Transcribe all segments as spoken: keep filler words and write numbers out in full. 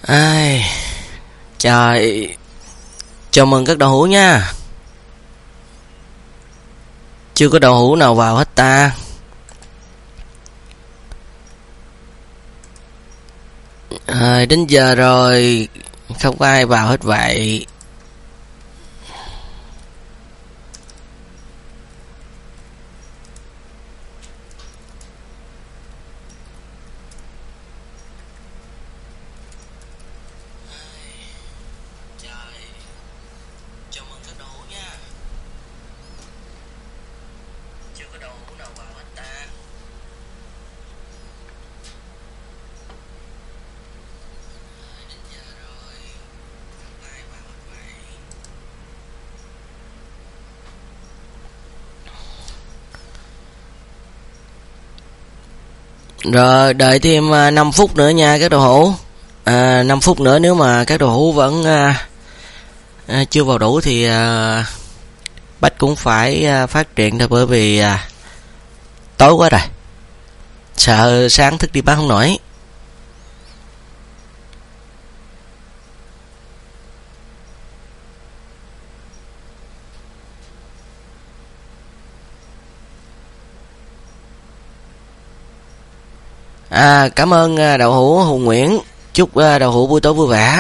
Ai, trời, chào mừng các đầu hữu nha. Chưa có đầu hữu nào vào hết ta. À, đến giờ rồi, không có ai vào hết vậy. Rồi đợi thêm năm phút nữa nha các đồ hữu. à, năm phút nữa nếu mà các đồ hữu vẫn à, à, chưa vào đủ thì à, Bách cũng phải à, phát triển thôi. Bởi vì à, tối quá rồi, sợ sáng thức đi bán không nổi. À, cảm ơn đậu hũ Hùng Nguyễn. Chúc đậu hũ buổi tối vui vẻ.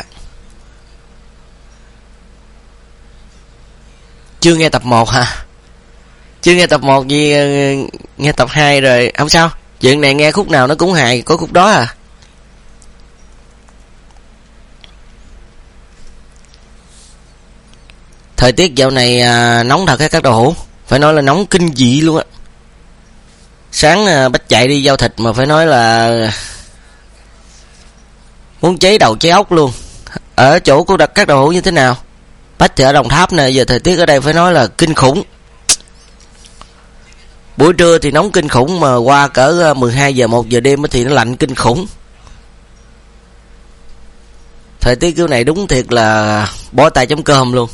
Chưa nghe tập một hả? Chưa nghe tập một gì, nghe tập hai rồi. Không sao, chuyện này nghe khúc nào nó cũng hài, có khúc đó à. Thời tiết dạo này à, nóng thật á các đậu hũ. Phải nói là nóng kinh dị luôn á. Sáng à, Bách chạy đi giao thịt mà phải nói là muốn cháy đầu cháy óc luôn. Ở chỗ cô đặt các đậu hũ như thế nào? Bách thì ở Đồng Tháp nè, giờ thời tiết ở đây phải nói là kinh khủng. Buổi trưa thì nóng kinh khủng, mà qua cỡ mười hai giờ một giờ đêm thì nó lạnh kinh khủng. Thời tiết kiểu này đúng thiệt là bó tay chấm cơm luôn.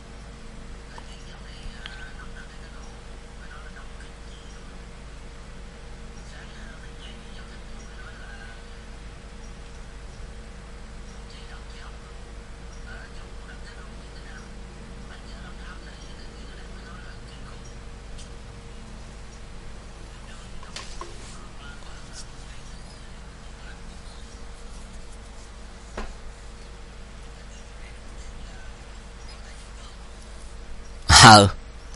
Ờ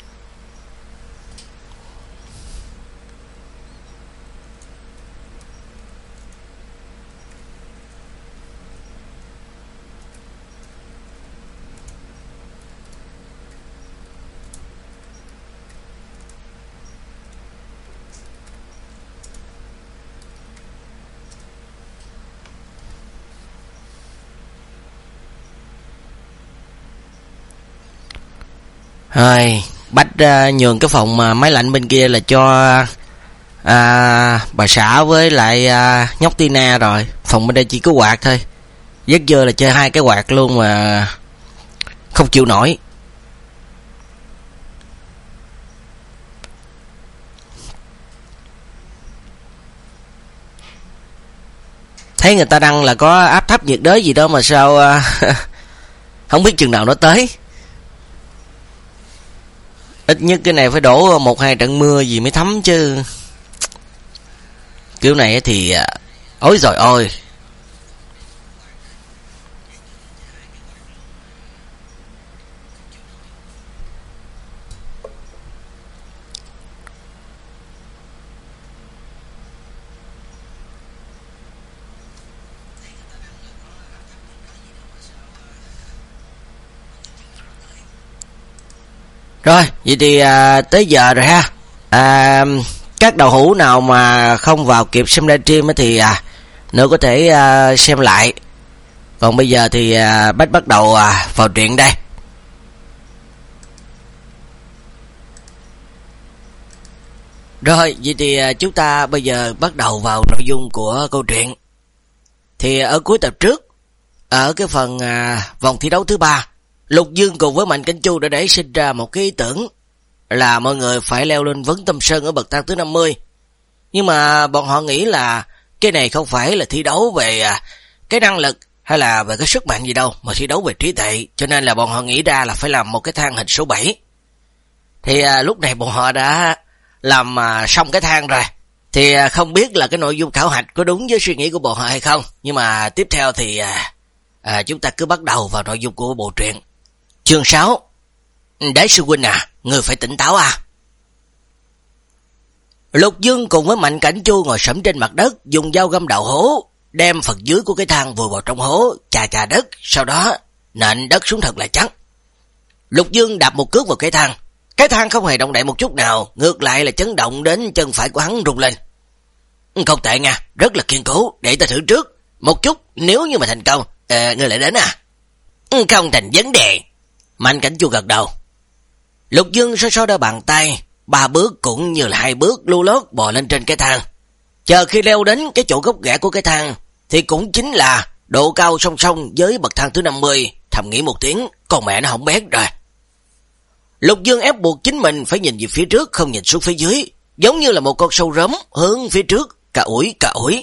Rồi, Bách uh, nhường cái phòng uh, máy lạnh bên kia là cho uh, bà xã với lại uh, nhóc Tina rồi. Phòng bên đây chỉ có quạt thôi. Giấc dơ là chơi hai cái quạt luôn mà không chịu nổi. Thấy người ta đăng là có áp thấp nhiệt đới gì đó mà sao uh, không biết chừng nào nó tới. Ít nhất cái này phải đổ một hai trận mưa gì mới thấm chứ. Kiểu này thì ối rồi ôi. Rồi, vậy thì à, tới giờ rồi ha. À, các đầu hữu nào mà không vào kịp xem livestream thì à, nữa có thể à, xem lại. Còn bây giờ thì à, Bách bắt đầu à, vào truyện đây. Rồi, vậy thì à, chúng ta bây giờ bắt đầu vào nội dung của câu chuyện. Thì ở cuối tập trước, ở cái phần à, vòng thi đấu thứ ba, Lục Dương cùng với Mạnh Cảnh Chu đã để sinh ra một cái ý tưởng là mọi người phải leo lên Vấn Tâm Sơn ở bậc thang thứ năm mươi. Nhưng mà bọn họ nghĩ là cái này không phải là thi đấu về cái năng lực hay là về cái sức mạnh gì đâu, mà thi đấu về trí tuệ, cho nên là bọn họ nghĩ ra là phải làm một cái thang hình số bảy. Thì à, lúc này bọn họ đã làm à, xong cái thang rồi. Thì à, không biết là cái nội dung khảo hạch có đúng với suy nghĩ của bọn họ hay không, nhưng mà tiếp theo thì à, à, chúng ta cứ bắt đầu vào nội dung của bộ truyện. Chương sáu. Đái sư huynh à, người phải tỉnh táo à. Lục Dương cùng với Mạnh Cảnh Chu ngồi sẫm trên mặt đất, dùng dao găm đào hố, đem phần dưới của cái thang vùi vào trong hố, chà chà đất, sau đó nện đất xuống thật là chắc. Lục Dương đạp một cước vào cái thang, cái thang không hề động đậy một chút nào, ngược lại là chấn động đến chân phải của hắn rung lên. Không tệ nha, rất là kiên cố, để ta thử trước một chút, nếu như mà thành công, à, ngươi lại đến à? Không thành vấn đề. Mạnh Cảnh Chu gật đầu. Lục Dương so so đôi bàn tay, ba bước cũng như là hai bước lưu lót bò lên trên cái thang. Chờ khi leo đến cái chỗ gốc rễ của cái thang, thì cũng chính là độ cao song song với bậc thang thứ năm mươi, thầm nghĩ một tiếng, con mẹ nó hỏng bét rồi. Lục Dương ép buộc chính mình phải nhìn về phía trước, không nhìn xuống phía dưới, giống như là một con sâu róm hướng phía trước, cà ủi cà ủi.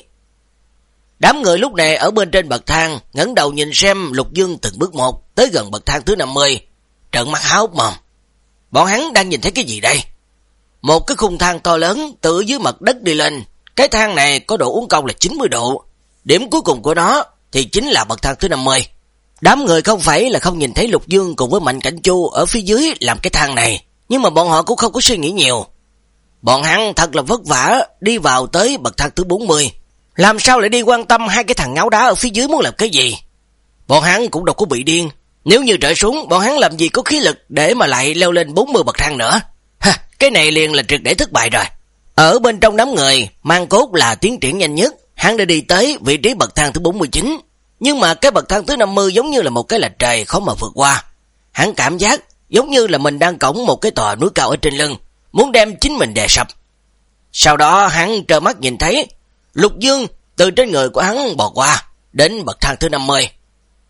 Đám người lúc này ở bên trên bậc thang, ngẩng đầu nhìn xem Lục Dương từng bước một, tới gần bậc thang thứ năm mươi, trợn mắt há hốc mồm. Bọn hắn đang nhìn thấy cái gì đây? Một cái khung thang to lớn từ dưới mặt đất đi lên, cái thang này có độ uốn cong là chín mươi độ, điểm cuối cùng của nó thì chính là bậc thang thứ năm mươi. Đám người không phải là không nhìn thấy Lục Dương cùng với Mạnh Cảnh Chu ở phía dưới làm cái thang này, nhưng mà bọn họ cũng không có suy nghĩ nhiều. Bọn hắn thật là vất vả đi vào tới bậc thang thứ bốn mươi, làm sao lại đi quan tâm hai cái thằng ngáo đá ở phía dưới muốn làm cái gì? Bọn hắn cũng đâu có bị điên, nếu như trở xuống, bọn hắn làm gì có khí lực để mà lại leo lên bốn mươi bậc thang nữa. Ha, cái này liền là triệt để thất bại rồi. Ở bên trong đám người, Mang Cốt là tiến triển nhanh nhất, hắn đã đi tới vị trí bậc thang thứ bốn mươi chín. Nhưng mà cái bậc thang thứ năm mươi giống như là một cái lạch trời khó mà vượt qua. Hắn cảm giác giống như là mình đang cõng một cái tòa núi cao ở trên lưng, muốn đem chính mình đè sập. Sau đó hắn trơ mắt nhìn thấy Lục Dương từ trên người của hắn bò qua đến bậc thang thứ năm mươi.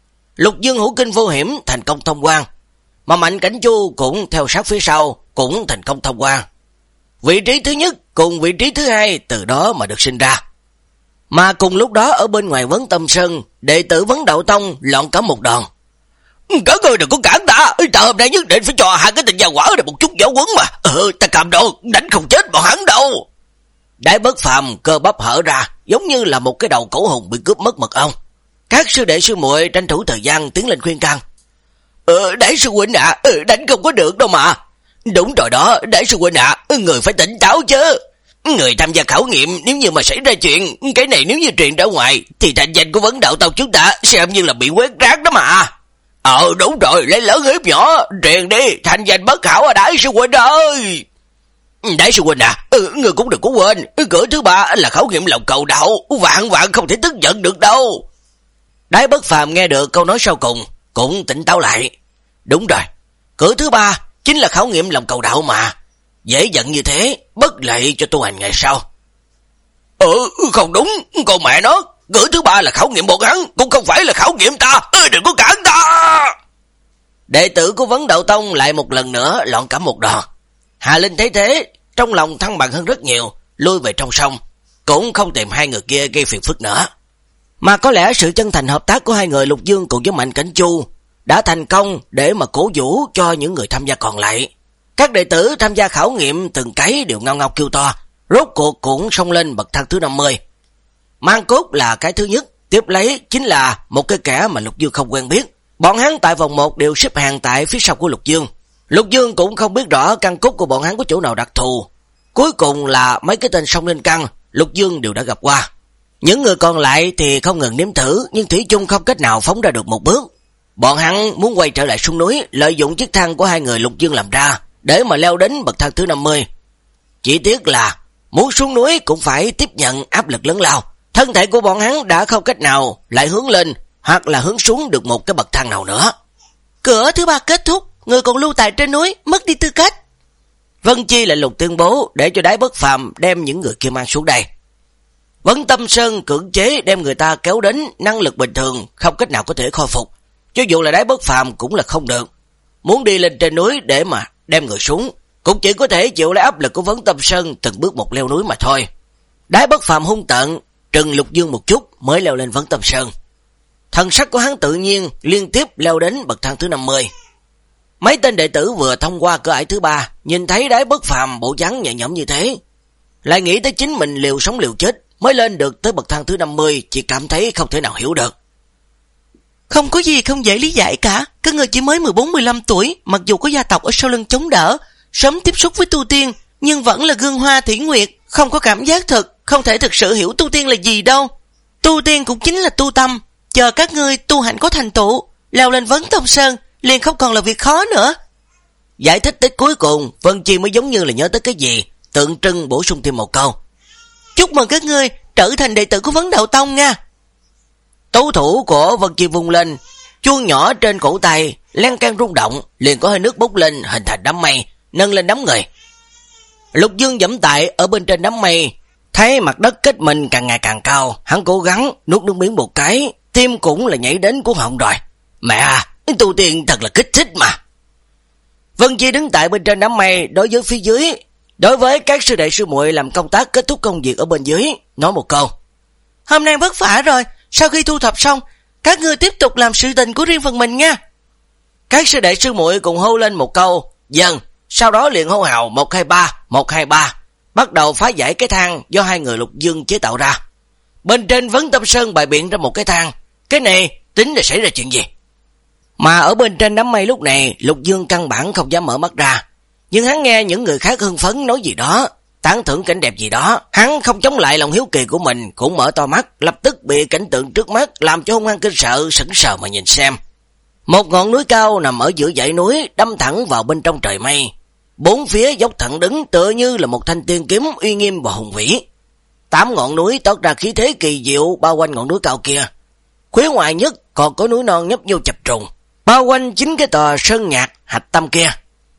Lục Dương hữu kinh vô hiểm thành công thông quan, mà Mạnh Cảnh Chu cũng theo sát phía sau cũng thành công thông quan. Vị trí thứ nhất cùng vị trí thứ hai từ đó mà được sinh ra. Mà cùng lúc đó ở bên ngoài Vấn Tâm Sơn, đệ tử Vấn Đạo Tông lọn cả một đòn. Các người đừng có cản ta, ta hôm nay nhất định phải cho hai cái tình gia quả này một chút giáo huấn mà. Ừ, ta cầm đồ, đánh không chết bọn hắn đâu. Đái Bất Phàm cơ bắp hở ra, giống như là một cái đầu cổ hùng bị cướp mất mật ong. Các sư đệ sư muội tranh thủ thời gian tiến lên khuyên can. Ờ, Đại sư huynh ạ, à, ừ, đánh không có được đâu mà. Đúng rồi đó, Đại sư huynh ạ, à, người phải tỉnh táo chứ. Người tham gia khảo nghiệm nếu như mà xảy ra chuyện, cái này nếu như truyền ra ngoài, thì thành danh của Vấn Đạo Tông chúng ta xem như là bị quét rác đó mà. Ờ, đúng rồi, lấy lớn hiếp nhỏ, truyền đi, thành danh bất hảo à Đại sư huynh ơi. Đại sư huynh à, ừ, người cũng đừng có quên, cửa thứ ba là khảo nghiệm lòng cầu đạo, vạn vạn không thể tức giận được đâu. Đái Bất Phàm nghe được câu nói sau cùng, cũng tỉnh táo lại. Đúng rồi, cửa thứ ba chính là khảo nghiệm lòng cầu đạo mà. Dễ giận như thế, bất lợi cho tu hành ngày sau. Ừ, không đúng, con mẹ nó, cửa thứ ba là khảo nghiệm bọn hắn, cũng không phải là khảo nghiệm ta, ừ, đừng có cản ta. Đệ tử của Vấn Đạo Tông lại một lần nữa lọn cả một đòn. Hà Linh thấy thế, trong lòng thăng bằng hơn rất nhiều, lui về trong sông, cũng không tìm hai người kia gây phiền phức nữa. Mà có lẽ sự chân thành hợp tác của hai người Lục Dương cùng với Mạnh Cảnh Chu đã thành công để mà cổ vũ cho những người tham gia còn lại. Các đệ tử tham gia khảo nghiệm từng cái đều ngao ngao kêu to, rốt cuộc cũng xông lên bậc thang thứ năm mươi. Mang Cốt là cái thứ nhất, tiếp lấy chính là một cái kẻ mà Lục Dương không quen biết. Bọn hắn tại vòng một đều xếp hàng tại phía sau của Lục Dương. Lục Dương cũng không biết rõ căn cốt của bọn hắn có chỗ nào đặc thù. Cuối cùng là mấy cái tên xông lên căn, Lục Dương đều đã gặp qua. Những người còn lại thì không ngừng nếm thử, nhưng thủy chung không cách nào phóng ra được một bước. Bọn hắn muốn quay trở lại xuống núi, lợi dụng chiếc thang của hai người Lục Dương làm ra, để mà leo đến bậc thang thứ năm mươi. Chỉ tiếc là muốn xuống núi cũng phải tiếp nhận áp lực lớn lao. Thân thể của bọn hắn đã không cách nào lại hướng lên hoặc là hướng xuống được một cái bậc thang nào nữa. Cửa thứ ba kết thúc, người còn lưu tại trên núi mất đi tư cách. Vân Chi lại lục tuyên bố để cho Đái Bất Phàm đem những người kia mang xuống đây. Vấn Tâm Sơn cưỡng chế đem người ta kéo đến năng lực bình thường, không cách nào có thể khôi phục. Cho dù là Đái Bất Phàm cũng là không được. Muốn đi lên trên núi để mà đem người xuống, cũng chỉ có thể chịu lấy áp lực của Vấn Tâm Sơn từng bước một leo núi mà thôi. Đái Bất Phàm hung tợn trừng Lục Dương một chút mới leo lên Vấn Tâm Sơn. Thần sắc của hắn tự nhiên liên tiếp leo đến bậc thang thứ năm mươi. Mấy tên đệ tử vừa thông qua cửa ải thứ ba, nhìn thấy Đái Bất Phàm bộ dáng nhẹ nhõm như thế, lại nghĩ tới chính mình liều sống liều chết mới lên được tới bậc thang thứ năm mươi, chỉ cảm thấy không thể nào hiểu được. Không có gì không dễ lý giải cả, các người chỉ mới mười bốn mười lăm tuổi, mặc dù có gia tộc ở sau lưng chống đỡ, sớm tiếp xúc với tu tiên, nhưng vẫn là gương hoa thủy nguyệt, không có cảm giác thực, không thể thực sự hiểu tu tiên là gì đâu. Tu tiên cũng chính là tu tâm, chờ các ngươi tu hạnh có thành tựu, leo lên Vấn Tâm Sơn, liền không còn là việc khó nữa. Giải thích tới cuối cùng, Vân Chi mới giống như là nhớ tới cái gì, tượng trưng bổ sung thêm một câu. Chúc mừng các ngươi trở thành đệ tử của Vấn Đạo Tông nha. Tấu thủ của Vân Chi vung lên, chuông nhỏ trên cổ tay len can rung động, liền có hơi nước bốc lên hình thành đám mây, nâng lên đám người. Lục Dương dẫm tại ở bên trên đám mây, thấy mặt đất kết mình càng ngày càng cao, hắn cố gắng nuốt nước miếng một cái, tim cũng là nhảy đến cuống họng rồi. Mẹ à, tu tiên thật là kích thích mà. Vân Chi đứng tại bên trên đám mây, đối với phía dưới, đối với các sư đệ sư muội làm công tác kết thúc công việc ở bên dưới, nói một câu. Hôm nay vất vả rồi, sau khi thu thập xong, các ngươi tiếp tục làm sự tình của riêng phần mình nha. Các sư đệ sư muội cùng hô lên một câu, dần, sau đó liền hô hào một hai ba, một hai ba, bắt đầu phá giải cái thang do hai người Lục Dương chế tạo ra. Bên trên Vấn Tâm Sơn bày biện ra một cái thang, cái này tính là xảy ra chuyện gì? Mà ở bên trên đám mây lúc này, Lục Dương căn bản không dám mở mắt ra, nhưng hắn nghe những người khác hưng phấn nói gì đó, tán thưởng cảnh đẹp gì đó, hắn không chống lại lòng hiếu kỳ của mình, cũng mở to mắt, lập tức bị cảnh tượng trước mắt làm cho hung hăng kinh sợ, sững sờ mà nhìn xem. Một ngọn núi cao nằm ở giữa dãy núi, đâm thẳng vào bên trong trời mây, bốn phía dốc thẳng đứng tựa như là một thanh tiên kiếm uy nghiêm và hùng vĩ. Tám ngọn núi toát ra khí thế kỳ diệu bao quanh ngọn núi cao kia. Phía ngoài nhất còn có núi non nhấp nhô chập trùng, bao quanh chính cái tòa sơn nhạc hạch tâm kia.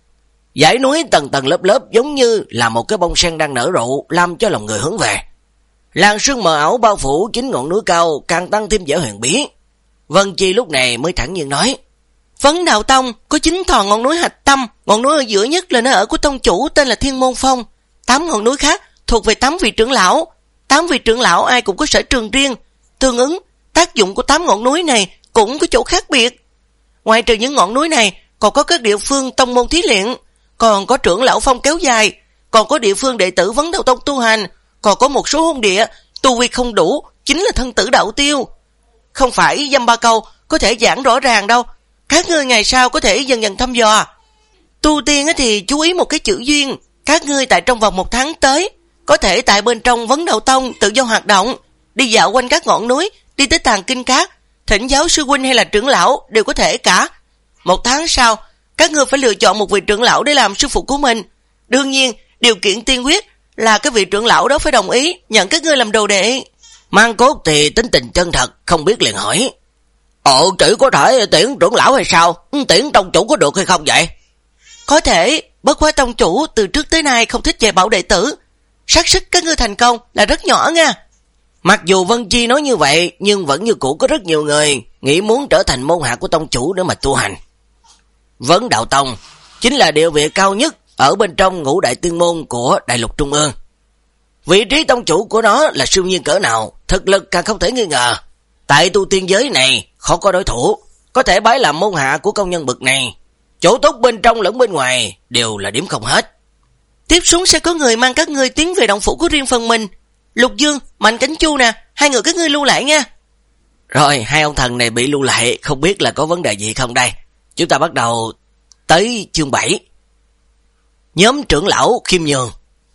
Dãy núi tầng tầng lớp lớp giống như là một cái bông sen đang nở rộ, làm cho lòng người hướng về. Làn sương mờ ảo bao phủ chính ngọn núi cao, càng tăng thêm vẻ huyền bí. Vân Chi lúc này mới thẳng nhiên nói, Vấn Đạo Tông có chín thòn ngọn núi hạch tâm, ngọn núi ở giữa nhất là nơi ở của tông chủ tên là Thiên Môn Phong, tám ngọn núi khác thuộc về tám vị trưởng lão, tám vị trưởng lão ai cũng có sở trường riêng, tương ứng tác dụng của tám ngọn núi này cũng có chỗ khác biệt. Ngoài trừ những ngọn núi này, còn có các địa phương tông môn thí luyện, còn có trưởng lão phong kéo dài, còn có địa phương đệ tử Vấn Đạo Tông tu hành, còn có một số hôn địa tu vi không đủ, chính là thân tử đạo tiêu. Không phải dăm ba câu có thể giảng rõ ràng đâu, các ngươi ngày sau có thể dần dần thăm dò. Tu tiên thì chú ý một cái chữ duyên, các ngươi tại trong vòng một tháng tới, có thể tại bên trong Vấn Đạo Tông tự do hoạt động, đi dạo quanh các ngọn núi, đi tới Tàng Kinh Các, thỉnh giáo sư huynh hay là trưởng lão đều có thể cả. Một tháng sau, các ngươi phải lựa chọn một vị trưởng lão để làm sư phụ của mình. Đương nhiên, điều kiện tiên quyết là cái vị trưởng lão đó phải đồng ý nhận các ngươi làm đồ đệ. Mang Cốt thì tính tình chân thật, không biết liền hỏi, Ồ, chỉ có thể tuyển trưởng lão hay sao? Tuyển tông chủ có được hay không vậy? Có thể, bất quá tông chủ từ trước tới nay không thích dạy bảo đệ tử, xác suất các ngươi thành công là rất nhỏ nha. Mặc dù Vân Chi nói như vậy, nhưng vẫn như cũ có rất nhiều người nghĩ muốn trở thành môn hạ của tông chủ để mà tu hành. Vấn Đạo Tông chính là địa vị cao nhất ở bên trong ngũ đại tiên môn của Đại Lục Trung ương. Vị trí tông chủ của nó là siêu nhiên cỡ nào, thực lực càng không thể nghi ngờ. Tại tu tiên giới này khó có đối thủ, có thể bái làm môn hạ của công nhân bậc này, chỗ tốt bên trong lẫn bên ngoài đều là điểm không hết. Tiếp xuống sẽ có người mang các ngươi tiến về động phủ của riêng phần mình. Lục Dương, Mạnh Cảnh Chu nè, hai người các ngươi lưu lại nha. Rồi, hai ông thần này bị lưu lại, không biết là có vấn đề gì không đây. Chúng ta bắt đầu tới chương bảy. Nhóm trưởng lão Khiêm Nhường.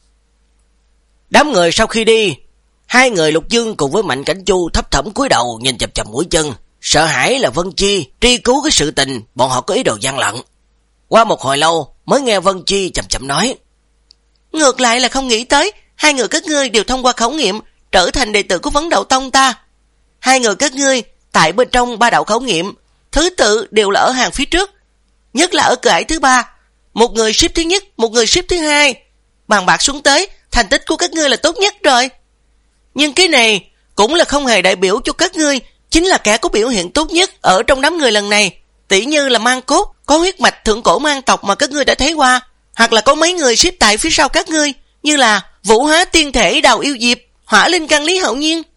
Đám người sau khi đi, hai người Lục Dương cùng với Mạnh Cảnh Chu thấp thỏm cúi đầu nhìn chằm chằm mũi chân, sợ hãi là Vân Chi tri cứu cái sự tình bọn họ có ý đồ gian lận. Qua một hồi lâu mới nghe Vân Chi chậm chậm nói, ngược lại là không nghĩ tới hai người các ngươi đều thông qua khảo nghiệm trở thành đệ tử của Vấn Đạo Tông ta. Hai người các ngươi tại bên trong ba đạo khảo nghiệm, thứ tự đều là ở hàng phía trước, nhất là ở cửa ải thứ ba, một người xếp thứ nhất, một người xếp thứ hai. Bàn bạc xuống tới, thành tích của các ngươi là tốt nhất rồi. Nhưng cái này cũng là không hề đại biểu cho các ngươi chính là kẻ có biểu hiện tốt nhất ở trong đám người lần này. Tỷ như là Mang Cốt, có huyết mạch thượng cổ mang tộc mà các ngươi đã thấy qua, hoặc là có mấy người xếp tại phía sau các ngươi, như là Vũ Hóa Tiên Thể Đào Yêu Diệp, Hỏa Linh Căn Lý Hậu Nhiên.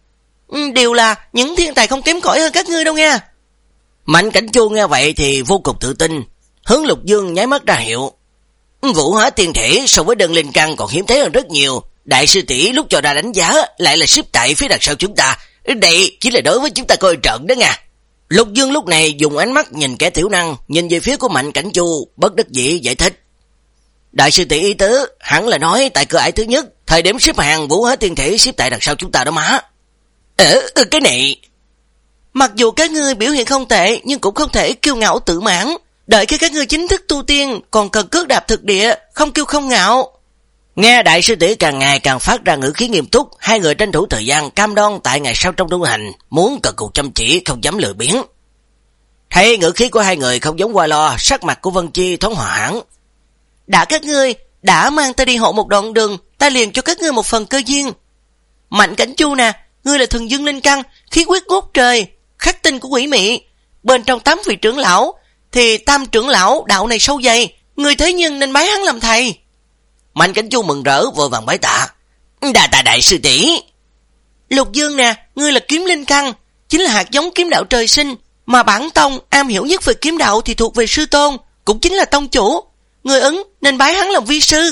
Đều là những thiên tài không kém cỏi hơn các ngươi đâu nha. Mạnh Cảnh Chu nghe vậy thì vô cùng tự tin, hướng Lục Dương nháy mắt ra hiệu. Vũ hóa tiên thể so với đơn linh căn còn hiếm thấy hơn rất nhiều. Đại sư tỷ lúc cho ra đánh giá lại là xếp tại phía đằng sau chúng ta. Đây chỉ là đối với chúng ta coi trận đó nha. Lục Dương lúc này dùng ánh mắt nhìn kẻ tiểu năng, nhìn về phía của Mạnh Cảnh Chu, bất đắc dĩ giải thích. Đại sư tỷ ý tứ hẳn là nói tại cửa ải thứ nhất, thời điểm xếp hàng vũ hóa tiên thể xếp tại đằng sau chúng ta đó má. Ờ, cái này... Mặc dù các ngươi biểu hiện không tệ, nhưng cũng không thể kiêu ngạo tự mãn. Đợi khi các ngươi chính thức tu tiên, còn cần cước đạp thực địa, không kiêu không ngạo. Nghe đại sư tỷ càng ngày càng phát ra ngữ khí nghiêm túc, hai người tranh thủ thời gian cam đoan tại ngày sau trong tu hành, muốn cần cù chăm chỉ, không dám lười biếng. Thấy ngữ khí của hai người không giống qua lo, sắc mặt của Vân Chi thoáng hòa hẳn. Đã các ngươi đã mang ta đi hộ một đoạn đường, ta liền cho các ngươi một phần cơ duyên. Mạnh Cảnh Chu nè, ngươi là thuần dương linh căn, khí huyết ngút trời, khắc tinh của quỷ mị. Bên trong tám vị trưởng lão, thì tam trưởng lão đạo này sâu dày, người thế nhân nên bái hắn làm thầy. Mạnh Cảnh Chu mừng rỡ vội vàng bái tạ. Đà tạ đại sư tỷ. Lục Dương nè, ngươi là kiếm linh căn, chính là hạt giống kiếm đạo trời sinh, mà bản tông am hiểu nhất về kiếm đạo thì thuộc về sư tôn, cũng chính là tông chủ. Người ứng nên bái hắn làm vi sư.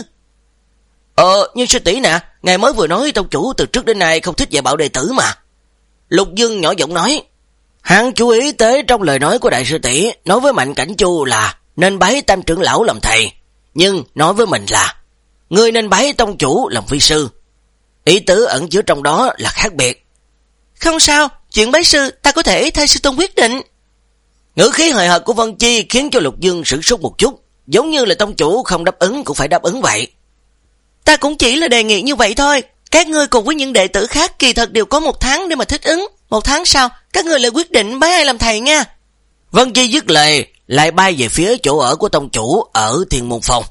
Ờ, nhưng sư tỷ nè, ngài mới vừa nói tông chủ từ trước đến nay không thích dạy bảo đệ tử mà. Lục Dương nhỏ giọng nói. Hắn chú ý tới trong lời nói của đại sư tỷ, nói với Mạnh Cảnh Chu là nên bái tam trưởng lão làm thầy, nhưng nói với mình là ngươi nên bái tông chủ làm vi sư. Ý tứ ẩn chứa trong đó là khác biệt. Không sao, chuyện bái sư ta có thể thay sư tôn quyết định. Ngữ khí hời hợt của Vân Chi khiến cho Lục Dương sửng sốt một chút, giống như là tông chủ không đáp ứng cũng phải đáp ứng vậy. Ta cũng chỉ là đề nghị như vậy thôi. Các ngươi cùng với những đệ tử khác kỳ thật đều có một tháng để mà thích ứng. Một tháng sau, các ngươi lại quyết định bái ai làm thầy nha. Vân Chi dứt lời, lại bay về phía chỗ ở của tông chủ ở Thiên Môn Phong.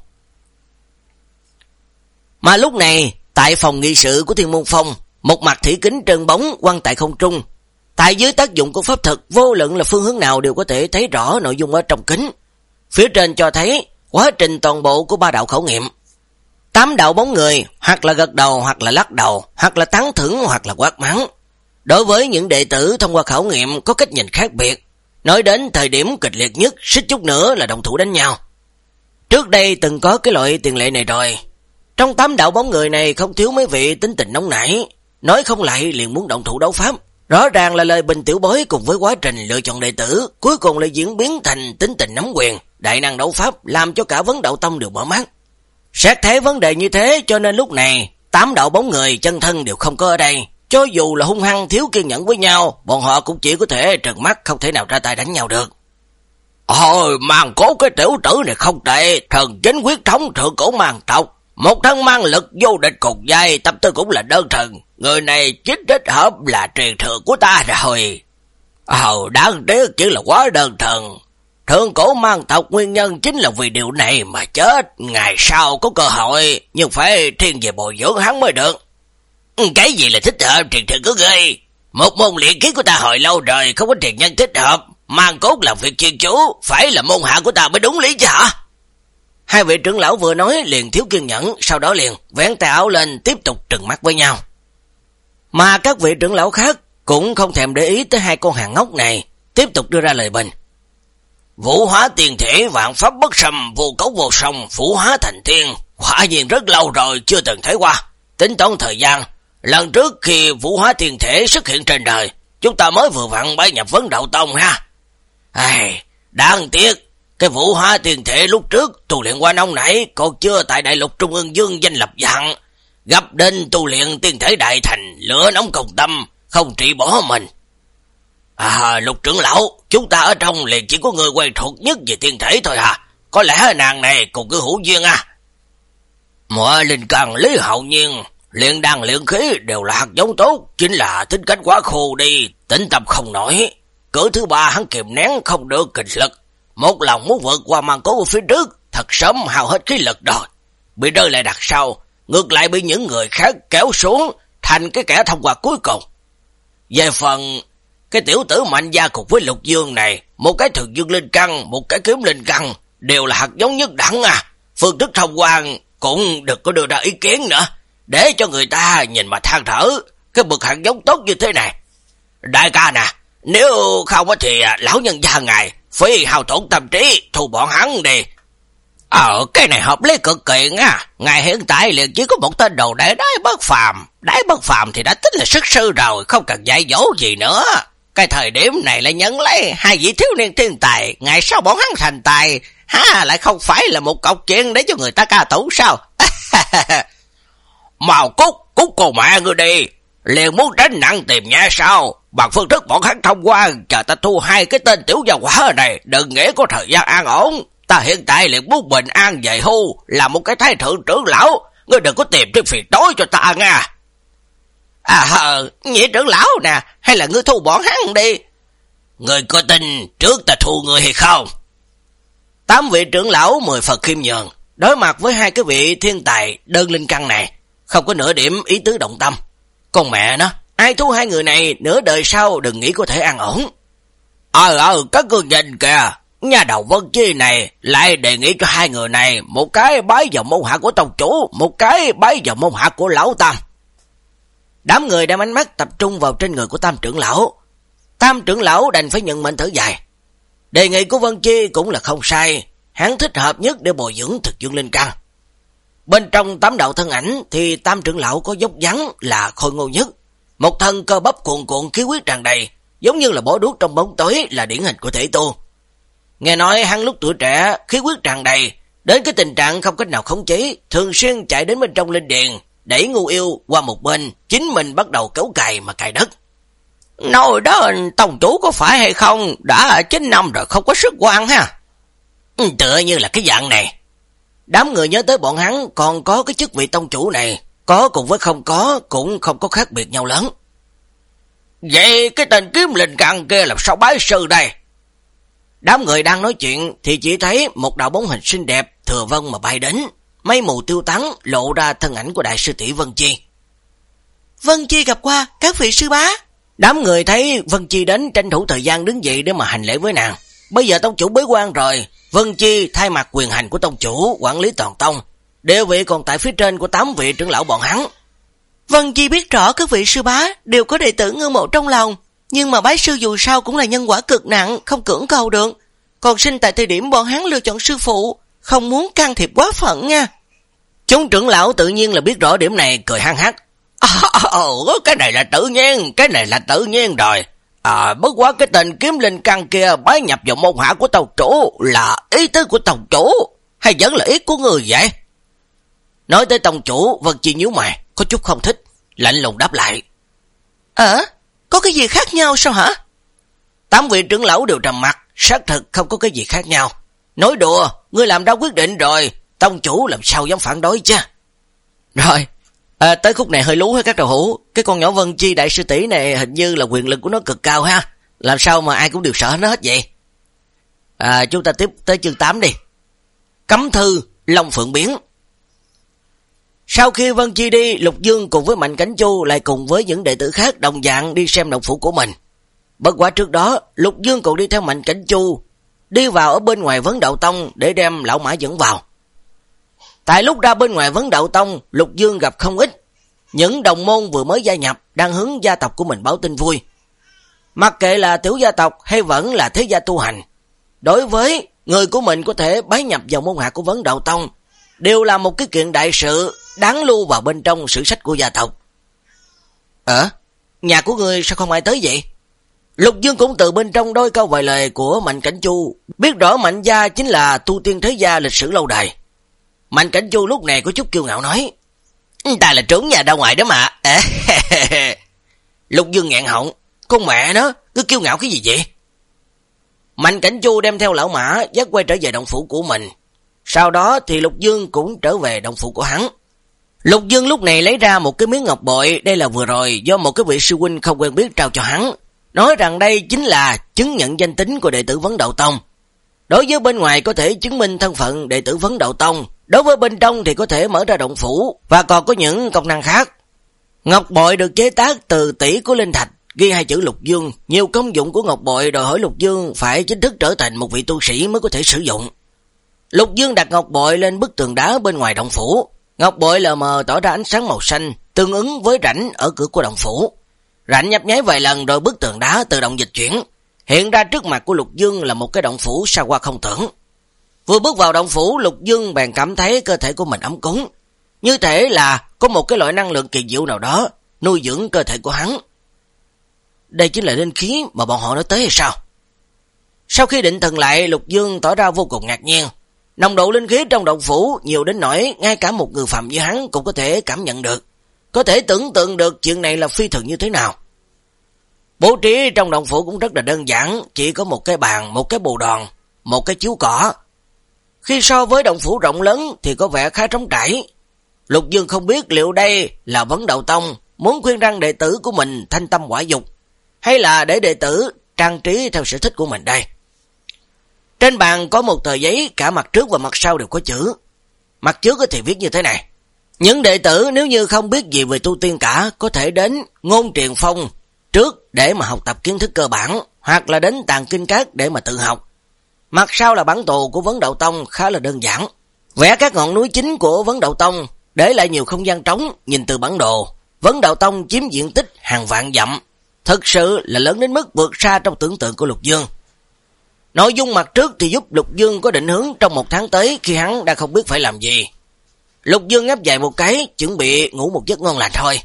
Mà lúc này, tại phòng nghị sự của Thiên Môn Phong, một mặt thủy kính trơn bóng quăng tại không trung. Tại dưới tác dụng của pháp thực, vô luận là phương hướng nào đều có thể thấy rõ nội dung ở trong kính. Phía trên cho thấy quá trình toàn bộ của ba đạo khẩu nghiệm. Tám đạo bóng người, hoặc là gật đầu, hoặc là lắc đầu, hoặc là tán thưởng, hoặc là quát mắng. Đối với những đệ tử thông qua khảo nghiệm có cách nhìn khác biệt. Nói đến thời điểm kịch liệt nhất, xích chút nữa là động thủ đánh nhau. Trước đây từng có cái loại tiền lệ này rồi. Trong tám đạo bóng người này không thiếu mấy vị tính tình nóng nảy, nói không lại liền muốn động thủ đấu pháp. Rõ ràng là lời bình tiểu bối cùng với quá trình lựa chọn đệ tử, cuối cùng lại diễn biến thành tính tình nắm quyền, đại năng đấu pháp, làm cho cả vấn đạo tông đều mở mắt. Xét thấy vấn đề như thế cho nên lúc này, tám đạo bóng người chân thân đều không có ở đây. Cho dù là hung hăng thiếu kiên nhẫn với nhau, bọn họ cũng chỉ có thể trừng mắt, không thể nào ra tay đánh nhau được. Ôi, mang cố cái tiểu tử này không tệ, thần chính quyết thống thượng cổ mang tộc. Một thân mang lực vô địch cục dây, tâm tư cũng là đơn thần. Người này chính thích hợp là truyền thừa của ta rồi. Ồ, đáng tiếc chỉ là quá đơn thần. Thượng cổ mang tộc nguyên nhân chính là vì điều này mà chết. Ngày sau có cơ hội, nhưng phải thiên về bồi dưỡng hắn mới được. Cái gì là thích hợp truyền thừa của ngươi? Một môn luyện khí của ta hồi lâu rồi, không có truyền nhân thích hợp. Mang cốt làm việc chuyên chú, phải là môn hạ của ta mới đúng lý chứ hả? Hai vị trưởng lão vừa nói liền thiếu kiên nhẫn, sau đó liền vén tay áo lên tiếp tục trừng mắt với nhau. Mà các vị trưởng lão khác cũng không thèm để ý tới hai con hàng ngốc này, tiếp tục đưa ra lời bình. Vũ hóa tiền thể vạn pháp bất xâm, vô cấu vô song, phủ hóa thành tiên, quả nhiên rất lâu rồi chưa từng thấy qua. Tính toán thời gian, lần trước khi vũ hóa tiền thể xuất hiện trên đời, chúng ta mới vừa vặn bái nhập vấn đạo tông ha. Ai, đáng tiếc, cái vũ hóa tiền thể lúc trước tu luyện qua nông nảy, còn chưa tại đại lục trung ương dương danh lập dạng. Gặp đến tu luyện tiền thể đại thành, lửa nóng công tâm, không trị bỏ mình. À, Lục trưởng lão, chúng ta ở trong liền chỉ có người quen thuộc nhất về tiền thể thôi hả? Có lẽ nàng này cùng cứ hữu duyên à? Mọi linh căn Lý Hậu Nhiên, luyện đan luyện khí đều là hạt giống tốt, chính là tính cách quá khô đi, tĩnh tâm không nổi. Cỡ thứ ba hắn kiềm nén không được kịch lực, một lòng muốn vượt qua màn cố ở phía trước, thật sớm hao hết khí lực rồi. Bị rơi lại đặt sau, ngược lại bị những người khác kéo xuống, thành cái kẻ thông qua cuối cùng. Về phần cái tiểu tử Mạnh Gia cùng với Lục Dương này, một cái thường dương linh căn, một cái kiếm linh căn, đều là hạt giống nhất đẳng à. Phương thức thông quan cũng đừng có đưa ra ý kiến nữa, để cho người ta nhìn mà than thở, cái bậc hạt giống tốt như thế này, Đại ca nè, nếu không thì lão nhân gia ngài phi hao tổn tâm trí, thu bọn hắn đi. Ờ, cái này hợp lý cực kỳ nha. Ngài hiện tại liền chỉ có một tên đồ đệ đái bất phàm. Đái bất phàm thì đã tính là sức sư rồi, không cần dạy dỗ gì nữa. Cái thời điểm này lại nhận lấy hai vị thiếu niên thiên tài, ngày sau bọn hắn thành tài, há lại không phải là một cọc chuyện để cho người ta ca tụng sao? Màu cút, cút con mẹ ngươi đi. Liền muốn tránh nặng tìm nhẹ sao? Bằng phương thức bọn hắn thông qua, chờ ta thu hai cái tên tiểu gia quả này, đừng nghĩ có thời gian an ổn. Ta hiện tại liền muốn bình an về hưu, là một cái thái thượng trưởng lão, ngươi đừng có tìm thêm phiền tối cho ta nha. À hờ, nhị trưởng lão nè, hay là ngươi thu bọn hắn đi. Ngươi có tin trước ta thu ngươi hay không? Tám vị trưởng lão mười phần khiêm nhường, đối mặt với hai cái vị thiên tài đơn linh căn này, không có nửa điểm ý tứ động tâm. Con mẹ nó, ai thu hai người này nửa đời sau đừng nghĩ có thể an ổn. Ờ ờ, các ngươi nhìn kìa, nhà đầu Vân Chi này lại đề nghị cho hai người này một cái bái vào môn hạ của tông chủ, một cái bái vào môn hạ của lão Tam. Đám người đem ánh mắt tập trung vào trên người của Tam trưởng lão. Tam trưởng lão đành phải nhận mệnh thở dài. Đề nghị của Vân Chi cũng là không sai, hắn thích hợp nhất để bồi dưỡng thực dương linh căn. Bên trong tám đạo thân ảnh thì Tam trưởng lão có dốc dáng là khôi ngô nhất, một thân cơ bắp cuồn cuộn khí huyết tràn đầy, giống như là bỏ đuốc trong bóng tối, là điển hình của thể tu. Nghe nói hắn lúc tuổi trẻ khí huyết tràn đầy, đến cái tình trạng không cách nào khống chế, thường xuyên chạy đến bên trong linh điền, đẩy ngu yêu qua một bên, chính mình bắt đầu kéo cày mà cày đất. Nói đó tông chủ có phải hay không, đã chín năm rồi không có sức quan ha. Tựa như là cái dạng này. Đám người nhớ tới bọn hắn còn có cái chức vị tông chủ này, có cùng với không có cũng không có khác biệt nhau lớn. Vậy cái tên kiếm linh căn kia làm sao bái sư đây? Đám người đang nói chuyện thì chỉ thấy một đạo bóng hình xinh đẹp thừa vân mà bay đến, mây mù tiêu tán lộ ra thân ảnh của đại sư tỷ Vân Chi. Vân Chi gặp qua các vị sư bá. Đám người thấy Vân Chi đến tranh thủ thời gian đứng dậy để mà hành lễ với nàng. Bây giờ tông chủ bế quan rồi, Vân Chi thay mặt quyền hành của tông chủ quản lý toàn tông, địa vị còn tại phía trên của tám vị trưởng lão bọn hắn. Vân Chi biết rõ các vị sư bá đều có đệ tử ngưỡng mộ trong lòng, nhưng mà bái sư dù sao cũng là nhân quả cực nặng, không cưỡng cầu được. Còn sinh tại thời điểm bọn hắn lựa chọn sư phụ, không muốn can thiệp quá phận nha. Chúng trưởng lão tự nhiên là biết rõ điểm này, cười hăng hắc. Ồ, oh, cái này là tự nhiên, cái này là tự nhiên rồi. À, bất quá cái tên kiếm linh căn kia bái nhập vào môn hạ của tông chủ là ý tứ của tông chủ, hay vẫn là ý của người vậy? Nói tới tông chủ, Vân Chi nhíu mày, có chút không thích, lạnh lùng đáp lại. Ờ, có cái gì khác nhau sao hả? Tám vị trưởng lão đều trầm mặt, xác thực không có cái gì khác nhau. Nói đùa, ngươi làm ra quyết định rồi, tông chủ làm sao dám phản đối chứ? Rồi, à, tới khúc này hơi lú hết các đầu hữu. Cái con nhỏ Vân Chi đại sư tỷ này hình như là quyền lực của nó cực cao ha. Làm sao mà ai cũng đều sợ nó hết vậy? À, chúng ta tiếp tới chương tám đi. Cấm thư Long Phượng Biến. Sau khi Vân Chi đi, Lục Dương cùng với Mạnh Cảnh Chu lại cùng với những đệ tử khác đồng dạng đi xem động phủ của mình. Bất quá trước đó, Lục Dương còn đi theo Mạnh Cảnh Chu đi vào ở bên ngoài Vấn Đạo Tông để đem lão mã dẫn vào. Tại lúc ra bên ngoài Vấn Đạo Tông, Lục Dương gặp không ít những đồng môn vừa mới gia nhập đang hướng gia tộc của mình báo tin vui. Mặc kệ là tiểu gia tộc hay vẫn là thế gia tu hành, đối với người của mình có thể bái nhập vào môn hạ của Vấn Đạo Tông đều là một cái kiện đại sự đáng lưu vào bên trong sử sách của gia tộc. Ờ, nhà của ngươi sao không ai tới vậy? Lục Dương cũng từ bên trong đôi câu vài lời của Mạnh Cảnh Chu biết rõ Mạnh gia chính là tu tiên thế gia lịch sử lâu đời. Mạnh Cảnh Chu lúc này có chút kiêu ngạo nói, ta là trưởng nhà ra ngoài đó mà. Lục Dương nghẹn họng, con mẹ nó, cứ kiêu ngạo cái gì vậy? Mạnh Cảnh Chu đem theo lão mã dắt quay trở về động phủ của mình. Sau đó thì Lục Dương cũng trở về động phủ của hắn. Lục Dương lúc này lấy ra một cái miếng ngọc bội, đây là vừa rồi do một cái vị sư huynh không quen biết trao cho hắn, nói rằng đây chính là chứng nhận danh tính của đệ tử Vấn Đạo Tông. Đối với bên ngoài có thể chứng minh thân phận đệ tử Vấn Đạo Tông, đối với bên trong thì có thể mở ra động phủ và còn có những công năng khác. Ngọc bội được chế tác từ tỷ của linh thạch, ghi hai chữ Lục Dương. Nhiều công dụng của ngọc bội đòi hỏi Lục Dương phải chính thức trở thành một vị tu sĩ mới có thể sử dụng. Lục Dương đặt ngọc bội lên bức tường đá bên ngoài động phủ. Ngọc bội lờ mờ tỏ ra ánh sáng màu xanh, tương ứng với rãnh ở cửa của động phủ. Rãnh nhấp nháy vài lần rồi bức tường đá tự động dịch chuyển. Hiện ra trước mặt của Lục Dương là một cái động phủ xa qua không tưởng. Vừa bước vào động phủ, Lục Dương bèn cảm thấy cơ thể của mình ấm cúng. Như thể là có một cái loại năng lượng kỳ diệu nào đó nuôi dưỡng cơ thể của hắn. Đây chính là linh khí mà bọn họ nói tới hay sao? Sau khi định thần lại, Lục Dương tỏ ra vô cùng ngạc nhiên. Nồng độ linh khí trong động phủ nhiều đến nỗi ngay cả một người phàm như hắn cũng có thể cảm nhận được. Có thể tưởng tượng được chuyện này là phi thường như thế nào. Bố trí trong động phủ cũng rất là đơn giản, chỉ có một cái bàn, một cái bồ đòn, một cái chiếu cỏ. Khi so với động phủ rộng lớn thì có vẻ khá trống trải. Lục Dương không biết liệu đây là Vấn Đạo Tông muốn khuyên răng đệ tử của mình thanh tâm quả dục, hay là để đệ tử trang trí theo sở thích của mình đây. Trên bàn có một tờ giấy, cả mặt trước và mặt sau đều có chữ. Mặt trước thì viết như thế này: những đệ tử nếu như không biết gì về tu tiên cả, có thể đến Ngôn Truyền Phong trước để mà học tập kiến thức cơ bản, hoặc là đến Tàng Kinh Các để mà tự học. Mặt sau là bản đồ của Vấn Đạo Tông, khá là đơn giản. Vẽ các ngọn núi chính của Vấn Đạo Tông, để lại nhiều không gian trống. Nhìn từ bản đồ, Vấn Đạo Tông chiếm diện tích hàng vạn dặm, thực sự là lớn đến mức vượt xa trong tưởng tượng của Lục Dương. Nội dung mặt trước thì giúp Lục Dương có định hướng trong một tháng tới khi hắn đã không biết phải làm gì. Lục Dương ngáp dài một cái, chuẩn bị ngủ một giấc ngon lành thôi.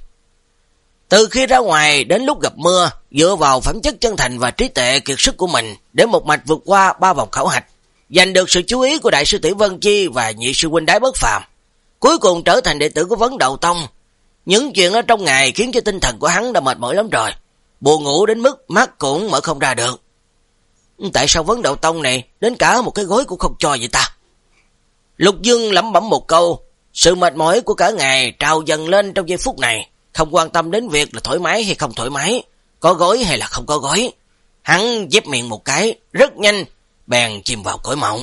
Từ khi ra ngoài đến lúc gặp mưa, dựa vào phẩm chất chân thành và trí tuệ kiệt sức của mình để một mạch vượt qua ba vòng khảo hạch, giành được sự chú ý của đại sư tỷ Vân Chi và nhị sư huynh Đái Bất Phàm, cuối cùng trở thành đệ tử của Vấn Đạo Tông. Những chuyện ở trong ngày khiến cho tinh thần của hắn đã mệt mỏi lắm rồi, buồn ngủ đến mức mắt cũng mở không ra được. Tại sao Vấn Đạo Tông này đến cả một cái gối cũng không cho vậy ta? Lục Dương lẩm bẩm một câu, sự mệt mỏi của cả ngày trào dần lên trong giây phút này, không quan tâm đến việc là thoải mái hay không thoải mái, có gối hay là không có gối. Hắn dép miệng một cái, rất nhanh, bèn chìm vào cõi mộng.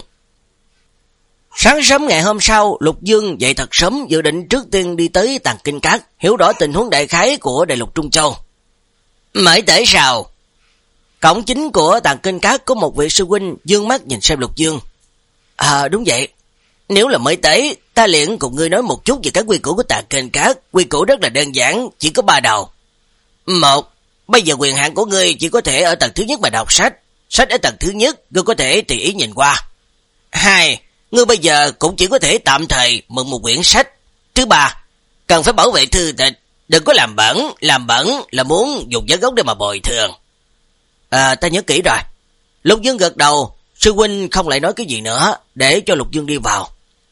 Sáng sớm ngày hôm sau, Lục Dương dậy thật sớm, dự định trước tiên đi tới Tàng Kinh Các, hiểu rõ tình huống đại khái của đại lục Trung Châu. Mới tới sao? Cổng chính của Tàng Kinh Các có một vị sư huynh dương mắt nhìn xem Lục Dương. À đúng vậy, nếu là mới tới, ta liền cùng ngươi nói một chút về các quy củ của Tàng Kinh Các. Quy củ rất là đơn giản, chỉ có ba đầu. Một, bây giờ quyền hạn của ngươi chỉ có thể ở tầng thứ nhất mà đọc sách. Sách ở tầng thứ nhất, ngươi có thể tùy ý nhìn qua. Hai, ngươi bây giờ cũng chỉ có thể tạm thời mượn một quyển sách. Thứ ba, cần phải bảo vệ thư tịch, đừng có làm bẩn, làm bẩn là muốn dùng giá gốc để mà bồi thường. À, ta nhớ kỹ rồi. Lục Dương gật đầu, sư huynh không lại nói cái gì nữa, để cho Lục Dương đi vào.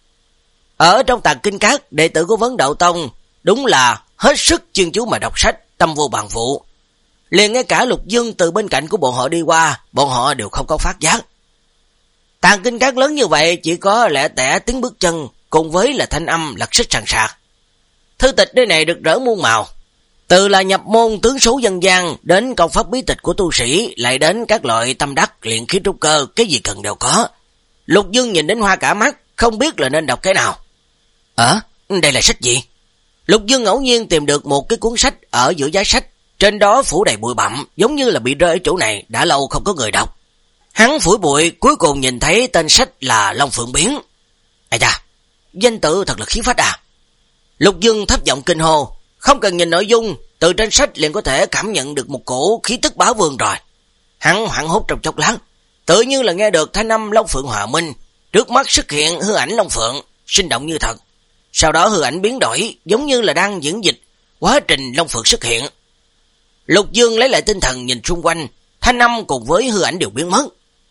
Ở trong Tàng Kinh Các, đệ tử của Vấn Đạo Tông đúng là hết sức chuyên chú mà đọc sách, tâm vô bằng vụ. Liền ngay cả Lục Dương từ bên cạnh của bọn họ đi qua, bọn họ đều không có phát giác. Tàng Kinh Các lớn như vậy chỉ có lẻ tẻ tiếng bước chân cùng với là thanh âm lật xích sàn sạc. Thư tịch nơi này được rỡ muôn màu, từ là nhập môn tướng số dân gian đến công pháp bí tịch của tu sĩ, lại đến các loại tâm đắc, luyện khí trúc cơ, cái gì cần đều có. Lục Dương nhìn đến hoa cả mắt, không biết là nên đọc cái nào. Ờ, đây là sách gì? Lục Dương ngẫu nhiên tìm được một cái cuốn sách ở giữa giá sách, trên đó phủ đầy bụi bặm, giống như là bị rơi ở chỗ này, đã lâu không có người đọc. Hắn phủi bụi, cuối cùng nhìn thấy tên sách là Long Phượng Biến. Ây da, danh tự thật là khí phách à. Lục Dương thấp giọng kinh hô, không cần nhìn nội dung, từ trên sách liền có thể cảm nhận được một cổ khí tức bá vương rồi. Hắn hoảng hốt trong chốc lát, tự như là nghe được thanh âm Long Phượng hòa minh, trước mắt xuất hiện hư ảnh Long Phượng, sinh động như thật. Sau đó hư ảnh biến đổi, giống như là đang diễn dịch quá trình Long Phượng xuất hiện. Lục Dương lấy lại tinh thần nhìn xung quanh, thanh âm cùng với hư ảnh đều biến mất.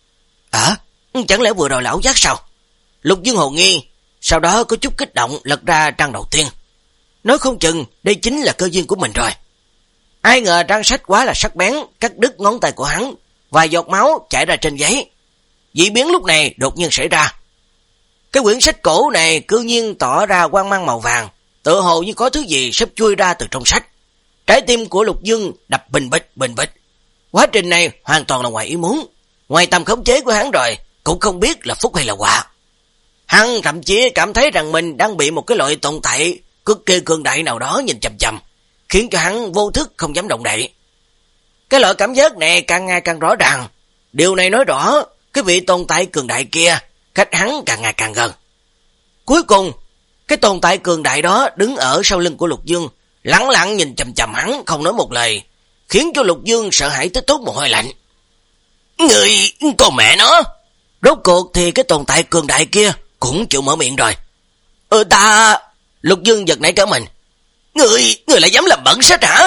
À, chẳng lẽ vừa rồi là ảo giác sao? Lục Dương hồ nghi, sau đó có chút kích động lật ra trang đầu tiên. Nói không chừng đây chính là cơ duyên của mình rồi. Ai ngờ trang sách quá là sắc bén, cắt đứt ngón tay của hắn, vài giọt máu chảy ra trên giấy. Dị biến lúc này đột nhiên xảy ra. Cái quyển sách cổ này cư nhiên tỏ ra quang mang màu vàng, tựa hồ như có thứ gì sắp chui ra từ trong sách. Trái tim của Lục Dương đập bình bịch bình bịch. Quá trình này hoàn toàn là ngoài ý muốn, ngoài tầm khống chế của hắn rồi, cũng không biết là phúc hay là họa. Hắn thậm chí cảm thấy rằng mình đang bị một cái loại tồn tại cực kỳ cường đại nào đó nhìn chằm chằm, khiến cho hắn vô thức không dám động đậy. Cái loại cảm giác này càng ngày càng rõ ràng. Điều này nói rõ cái vị tồn tại cường đại kia cách hắn càng ngày càng gần. Cuối cùng, cái tồn tại cường đại đó đứng ở sau lưng của Lục Dương, lặng lặng nhìn chằm chằm hắn, không nói một lời, khiến cho Lục Dương sợ hãi tới tốt mồ hôi lạnh. Người, con mẹ nó! Rốt cuộc thì cái tồn tại cường đại kia cũng chịu mở miệng rồi. Ừ ta... Lục Dương giật nảy cả mình. Người, người lại dám làm bẩn sách hả?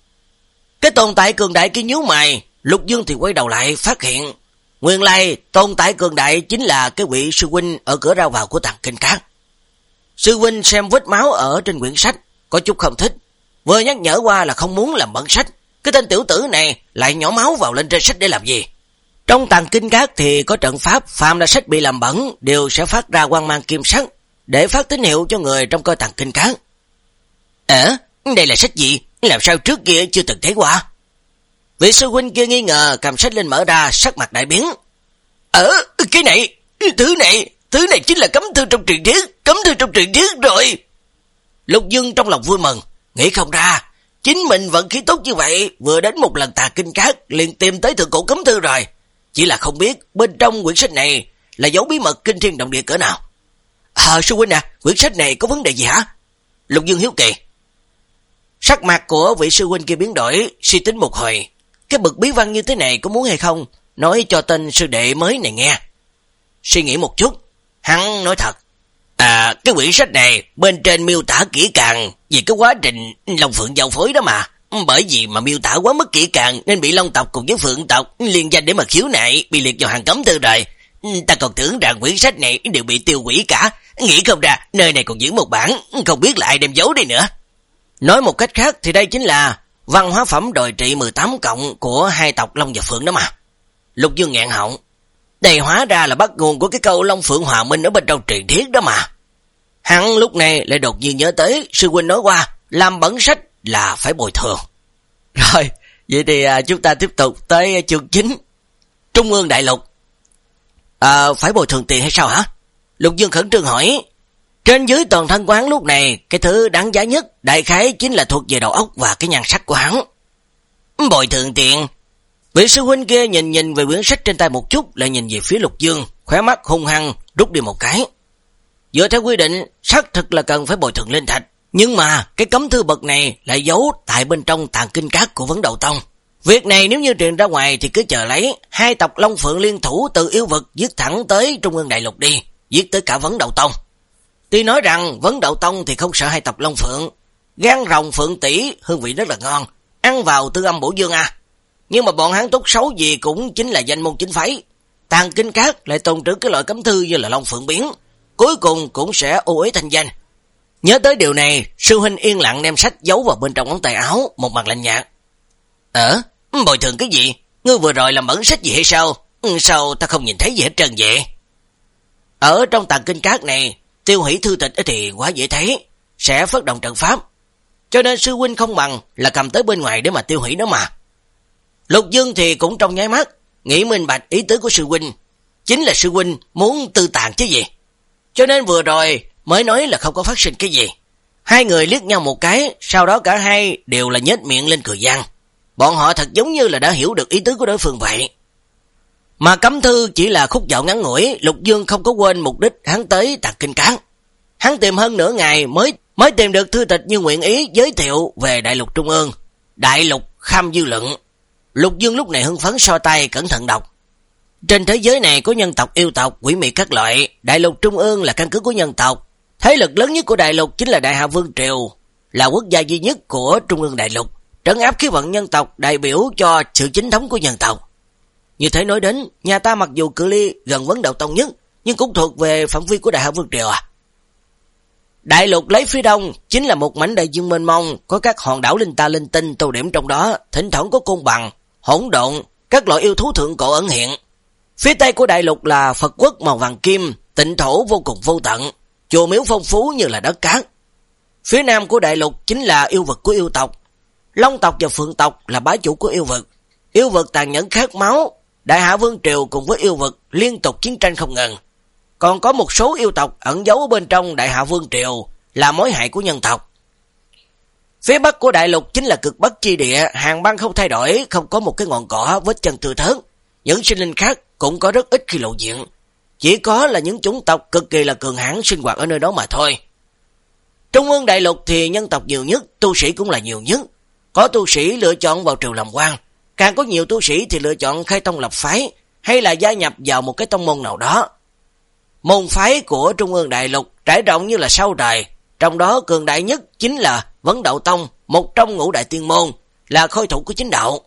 Cái tồn tại cường đại kia nhíu mày. Lục Dương thì quay đầu lại phát hiện nguyên lai tồn tại cường đại chính là cái vị sư huynh ở cửa ra vào của Tàng Kinh Các. Sư huynh xem vết máu ở trên quyển sách có chút không thích, vừa nhắc nhở qua là không muốn làm bẩn sách. Cái tên tiểu tử này lại nhỏ máu vào lên trên sách để làm gì? Trong Tàng Kinh Các thì có trận pháp, phàm là sách bị làm bẩn đều sẽ phát ra quang mang kim sắc để phát tín hiệu cho người trong coi Tàng Kinh Các. Ờ, đây là sách gì? Làm sao trước kia chưa từng thấy qua? Vị sư huynh kia nghi ngờ cầm sách lên mở ra, sắc mặt đại biến. Ờ, cái này, thứ này, thứ này chính là cấm thư trong truyền thuyết, cấm thư trong truyền thuyết rồi. Lục Dương trong lòng vui mừng, nghĩ không ra, chính mình vận khí tốt như vậy, vừa đến một lần Tàng Kinh Các liền tìm tới thượng cổ cấm thư rồi. Chỉ là không biết bên trong quyển sách này là dấu bí mật kinh thiên động địa cỡ nào. À, sư huynh à, quyển sách này có vấn đề gì hả? Lục Dương hiếu kỳ. Sắc mặt của vị sư huynh kia biến đổi, suy tính một hồi. Cái bực bí văn như thế này có muốn hay không, nói cho tên sư đệ mới này nghe. Suy nghĩ một chút, hắn nói thật. À, cái quyển sách này bên trên miêu tả kỹ càng về cái quá trình Long Phượng giao phối đó mà. Bởi vì mà miêu tả quá mức kỹ càng nên bị Long tộc cùng với Phượng tộc liên danh để mà khiếu nại, bị liệt vào hàng cấm thư rồi. Ta còn tưởng rằng quyển sách này đều bị tiêu hủy cả, nghĩ không ra nơi này còn giữ một bản, không biết là ai đem giấu đi nữa. Nói một cách khác thì đây chính là văn hóa phẩm đồi trị mười tám cộng của hai tộc Long và Phượng đó mà. Lục Dương nghẹn họng. Đây hóa ra là bắt nguồn của cái câu Long Phượng hòa minh ở bên trong truyền thuyết đó mà. Hắn lúc này lại đột nhiên nhớ tới sư huynh nói qua làm bẩn sách là phải bồi thường. Rồi, vậy thì à, chúng ta tiếp tục tới chương chính. Trung ương đại lục. À, phải bồi thường tiền hay sao hả? Lục Dương khẩn trương hỏi. Trên dưới toàn thân quán lúc này, cái thứ đáng giá nhất đại khái chính là thuộc về đầu óc và cái nhan sắc của hắn. Bồi thường tiền. Vị sư huynh kia nhìn nhìn về quyển sách trên tay một chút, lại nhìn về phía Lục Dương, khóe mắt hung hăng rút đi một cái. Dựa theo quy định, xác thực là cần phải bồi thường linh thạch, nhưng mà cái cấm thư bậc này lại giấu tại bên trong Tàng Kinh Các của Vấn Đầu Tông. Việc này nếu như truyền ra ngoài thì cứ chờ lấy hai tộc Long Phượng liên thủ từ yêu vực giết thẳng tới Trung ương đại lục đi, giết tới cả Vấn Đầu Tông. Tuy nói rằng Vấn Đầu Tông thì không sợ hai tộc Long Phượng, gan rồng Phượng tỷ hương vị rất là ngon, ăn vào tư âm bổ dương à. Nhưng mà bọn hắn tốt xấu gì cũng chính là danh môn chính phái. Tàng Kinh Các lại tồn trữ cái loại cấm thư như là Long Phượng biến, cuối cùng cũng sẽ ô uế thanh danh. Nhớ tới điều này, sư huynh yên lặng đem sách giấu vào bên trong ống tay áo, một mặt lạnh nhạt. Ờ, bồi thường cái gì? Ngươi vừa rồi làm bẩn sách gì hay sao? Sao ta không nhìn thấy gì hết trơn vậy? Ở trong Tàng Kinh Các này, tiêu hủy thư tịch thì quá dễ thấy, sẽ phát động trận pháp. Cho nên sư huynh không bằng là cầm tới bên ngoài để mà tiêu hủy nó mà. Lục Dương thì cũng trong nháy mắt, nghĩ minh bạch ý tứ của sư huynh. Chính là sư huynh muốn tư tàn chứ gì. Cho nên vừa rồi mới nói là không có phát sinh cái gì. Hai người liếc nhau một cái, sau đó cả hai đều là nhếch miệng lên cười giăng. Bọn họ thật giống như là đã hiểu được ý tứ của đối phương vậy. Mà cấm thư chỉ là khúc dạo ngắn ngủi, Lục Dương không có quên mục đích hắn tới Tàng Kinh Các. Hắn tìm hơn nửa ngày mới mới tìm được thư tịch như nguyện ý giới thiệu về Đại Lục Trung ương, Đại Lục Kham Dư Luận. Lục Dương lúc này hưng phấn so tay cẩn thận đọc. Trên thế giới này có nhân tộc, yêu tộc, quỷ mị các loại, Đại Lục Trung ương là căn cứ của nhân tộc. Thế lực lớn nhất của Đại Lục chính là Đại Hạ Vương Triều, là quốc gia duy nhất của Trung ương Đại Lục, trấn áp khí vận nhân tộc, đại biểu cho sự chính thống của nhân tộc. Như thế nói đến, nhà ta mặc dù cự ly gần Vấn Đầu Tông nhất, nhưng cũng thuộc về phạm vi của Đại Hạ Vương Triều à. Đại lục lấy phía đông chính là một mảnh đại dương mênh mông, có các hòn đảo linh ta linh tinh tô điểm trong đó, thỉnh thoảng có côn bằng, hỗn độn, các loại yêu thú thượng cổ ẩn hiện. Phía tây của đại lục là Phật quốc màu vàng kim, tịnh thổ vô cùng vô tận, chùa miếu phong phú như là đất cát. Phía nam của đại lục chính là yêu vực của yêu tộc, Long tộc và Phượng tộc là bá chủ của yêu vực. Yêu vực tàn nhẫn khát máu, Đại Hạ Vương Triều cùng với yêu vực liên tục chiến tranh không ngừng. Còn có một số yêu tộc ẩn giấu ở bên trong Đại Hạ Vương Triều là mối hại của nhân tộc. Phía bắc của đại lục chính là cực bắc chi địa, hàng băng không thay đổi, không có một cái ngọn cỏ vết chân thưa thớt. Những sinh linh khác cũng có rất ít khi lộ diện, chỉ có là những chủng tộc cực kỳ là cường hãn sinh hoạt ở nơi đó mà thôi. Trung ương đại lục thì nhân tộc nhiều nhất, tu sĩ cũng là nhiều nhất. Có tu sĩ lựa chọn vào triều làm quan, càng có nhiều tu sĩ thì lựa chọn khai tông lập phái, hay là gia nhập vào một cái tông môn nào đó. Môn phái của Trung ương Đại Lục trải rộng như là sao trời, trong đó cường đại nhất chính là Vấn Đạo Tông, một trong ngũ đại tiên môn, là khôi thủ của chính đạo.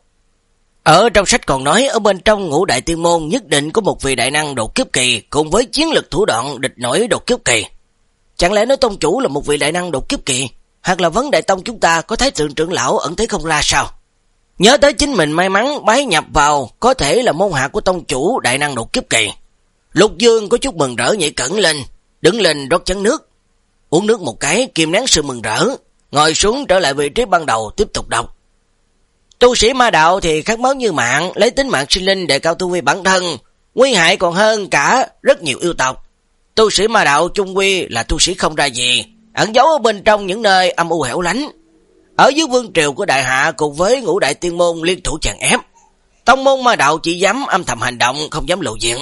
Ở trong sách còn nói ở bên trong ngũ đại tiên môn nhất định có một vị đại năng đột kiếp kỳ cùng với chiến lực thủ đoạn địch nổi đột kiếp kỳ. Chẳng lẽ nói tông chủ là một vị đại năng đột kiếp kỳ, hoặc là Vấn Đại Tông chúng ta có Thái Thượng trưởng lão ẩn thế không ra sao? Nhớ tới chính mình may mắn bái nhập vào có thể là môn hạ của tông chủ đại năng đột kiếp kỳ. Lục Dương có chút mừng rỡ nhảy cẩn lên, đứng lên rót chén nước, uống nước một cái kìm nén sự mừng rỡ, ngồi xuống trở lại vị trí ban đầu tiếp tục đọc. Tu sĩ ma đạo thì khát máu như mạng, lấy tính mạng sinh linh để cao tu vi bản thân, nguy hại còn hơn cả rất nhiều yêu tộc. Tu sĩ ma đạo chung quy là tu sĩ không ra gì, ẩn giấu ở bên trong những nơi âm u hẻo lánh. Ở dưới vương triều của đại hạ cùng với ngũ đại tiên môn liên thủ chèn ép, tông môn ma đạo chỉ dám âm thầm hành động, không dám lộ diện.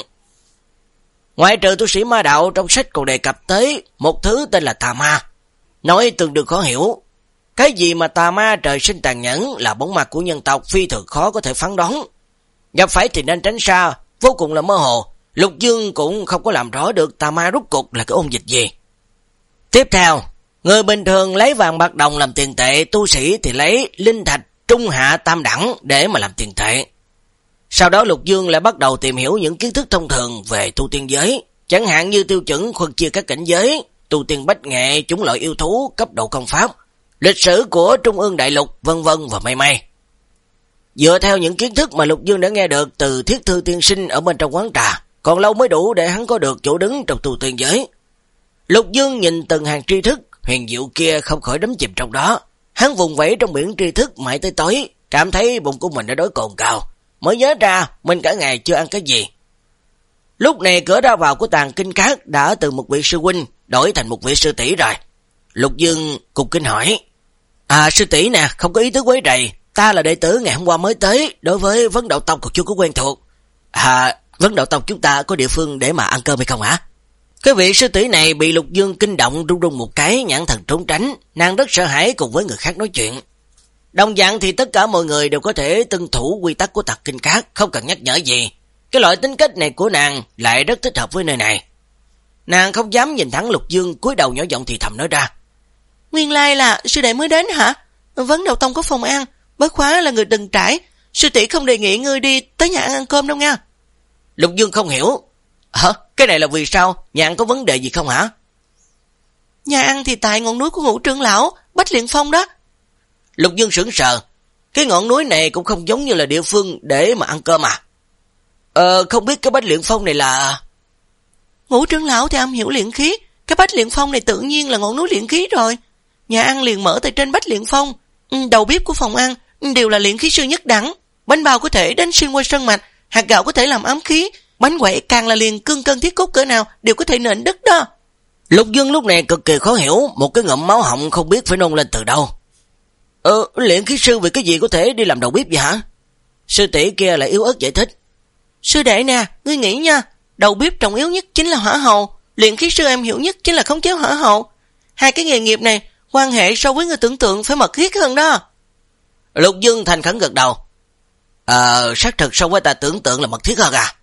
Ngoại trừ tu sĩ ma đạo, trong sách còn đề cập tới một thứ tên là tà ma, nói tương đương khó hiểu. Cái gì mà tà ma trời sinh tàn nhẫn là bóng mặt của nhân tộc phi thường khó có thể phán đoán. Gặp phải thì nên tránh xa, vô cùng là mơ hồ. Lục Dương cũng không có làm rõ được tà ma rốt cuộc là cái ôn dịch gì. Tiếp theo, người bình thường lấy vàng bạc đồng làm tiền tệ, tu sĩ thì lấy linh thạch trung hạ tam đẳng để mà làm tiền tệ. Sau đó Lục Dương lại bắt đầu tìm hiểu những kiến thức thông thường về tu tiên giới, chẳng hạn như tiêu chuẩn phân chia các cảnh giới, tu tiên bách nghệ, chủng loại yêu thú, cấp độ công pháp, lịch sử của Trung ương Đại Lục, vân vân và mây mây. Dựa theo những kiến thức mà Lục Dương đã nghe được từ Thiết Thư tiên sinh ở bên trong quán trà, còn lâu mới đủ để hắn có được chỗ đứng trong tu tiên giới. Lục Dương nhìn từng hàng tri thức huyền diệu kia không khỏi đắm chìm trong đó. Hắn vùng vẫy trong biển tri thức mãi tới tối, cảm thấy bụng của mình đã đói cồn cào, mới nhớ ra mình cả ngày chưa ăn cái gì. Lúc này cửa ra vào của Tàng Kinh Các đã từ một vị sư huynh đổi thành một vị sư tỷ rồi. Lục Dương cùng kinh hỏi: À sư tỷ nè, không có ý tứ quấy rầy, ta là đệ tử ngày hôm qua mới tới, đối với Vấn Đạo Tông còn chưa có quen thuộc. À, Vấn Đạo Tông chúng ta có địa phương để mà ăn cơm hay không hả? Cái vị sư tỷ này bị Lục Dương kinh động, run run một cái, nhãn thần trốn tránh, nàng rất sợ hãi cùng với người khác nói chuyện. Đồng dạng thì tất cả mọi người đều có thể tuân thủ quy tắc của Tàng Kinh Các, không cần nhắc nhở gì. Cái loại tính cách này của nàng lại rất thích hợp với nơi này. Nàng không dám nhìn thẳng Lục Dương, cúi đầu nhỏ giọng thì thầm nói ra: Nguyên lai là sư đệ mới đến hả? Vấn Đạo Tông có phòng ăn, bất khóa là người từng trải, sư tỷ không đề nghị ngươi đi tới nhà ăn ăn cơm đâu nha. Lục Dương không hiểu: Hả? Cái này là vì sao? Nhà ăn có vấn đề gì không hả? Nhà ăn thì tại ngọn núi của Ngũ trưởng lão, Bách Liện Phong đó. Lục Dương sững sờ, cái ngọn núi này cũng không giống như là địa phương để mà ăn cơm à? Ờ, không biết cái Bách Liện Phong này là... Ngũ trưởng lão thì am hiểu luyện khí, cái Bách Liện Phong này tự nhiên là ngọn núi luyện khí rồi. Nhà ăn liền mở tại trên Bách Liện Phong, đầu bếp của phòng ăn đều là luyện khí sư nhất đẳng, bánh bao có thể đánh xuyên qua sơn mạch, hạt gạo có thể làm ám khí, bánh quậy càng là liền cương cân thiết cốt cỡ nào đều có thể nện đất đó. Lục Dương lúc này cực kỳ khó hiểu, một cái ngụm máu họng không biết phải nôn lên từ đâu. Ờ, luyện khí sư vì cái gì có thể đi làm đầu bếp vậy hả? Sư tỷ kia lại yếu ớt giải thích: Sư đệ nè, ngươi nghĩ nha, đầu bếp trọng yếu nhất chính là hỏa hầu, luyện khí sư em hiểu nhất chính là khống chế hỏa hầu. Hai cái nghề nghiệp này quan hệ so với người tưởng tượng phải mật thiết hơn đó. Lục Dương thành khẩn gật đầu: Ờ, xác thực so với ta tưởng tượng là mật thiết hơn à?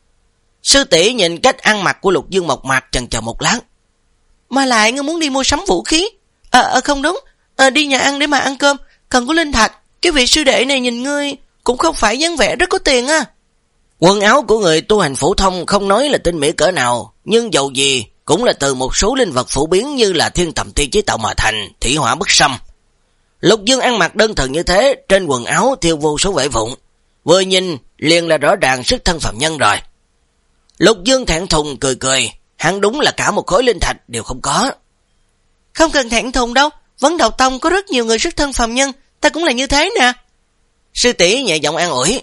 Sư tỷ nhìn cách ăn mặc của Lục Dương mộc mạc chần chờ một lát: Mà lại ngươi muốn đi mua sắm vũ khí? Ờ, à, à, không đúng, à, đi nhà ăn để mà ăn cơm, cần có linh thạch. Cái vị sư đệ này nhìn ngươi cũng không phải dáng vẻ rất có tiền à. Quần áo của người tu hành phổ thông không nói là tinh mỹ cỡ nào, nhưng dầu gì cũng là từ một số linh vật phổ biến như là thiên tầm tiên chế tạo mà thành, thủy hỏa bất xâm. Lục Dương ăn mặc đơn thuần như thế, trên quần áo thiêu vô số vải vụn, vừa nhìn liền là rõ ràng sức thân phàm nhân rồi. Lục Dương thẹn thùng cười cười, hắn đúng là cả một khối linh thạch đều không có. Không cần thẹn thùng đâu, Vấn Đạo Tông có rất nhiều người xuất thân phàm nhân, ta cũng là như thế nè. Sư tỷ nhẹ giọng an ủi: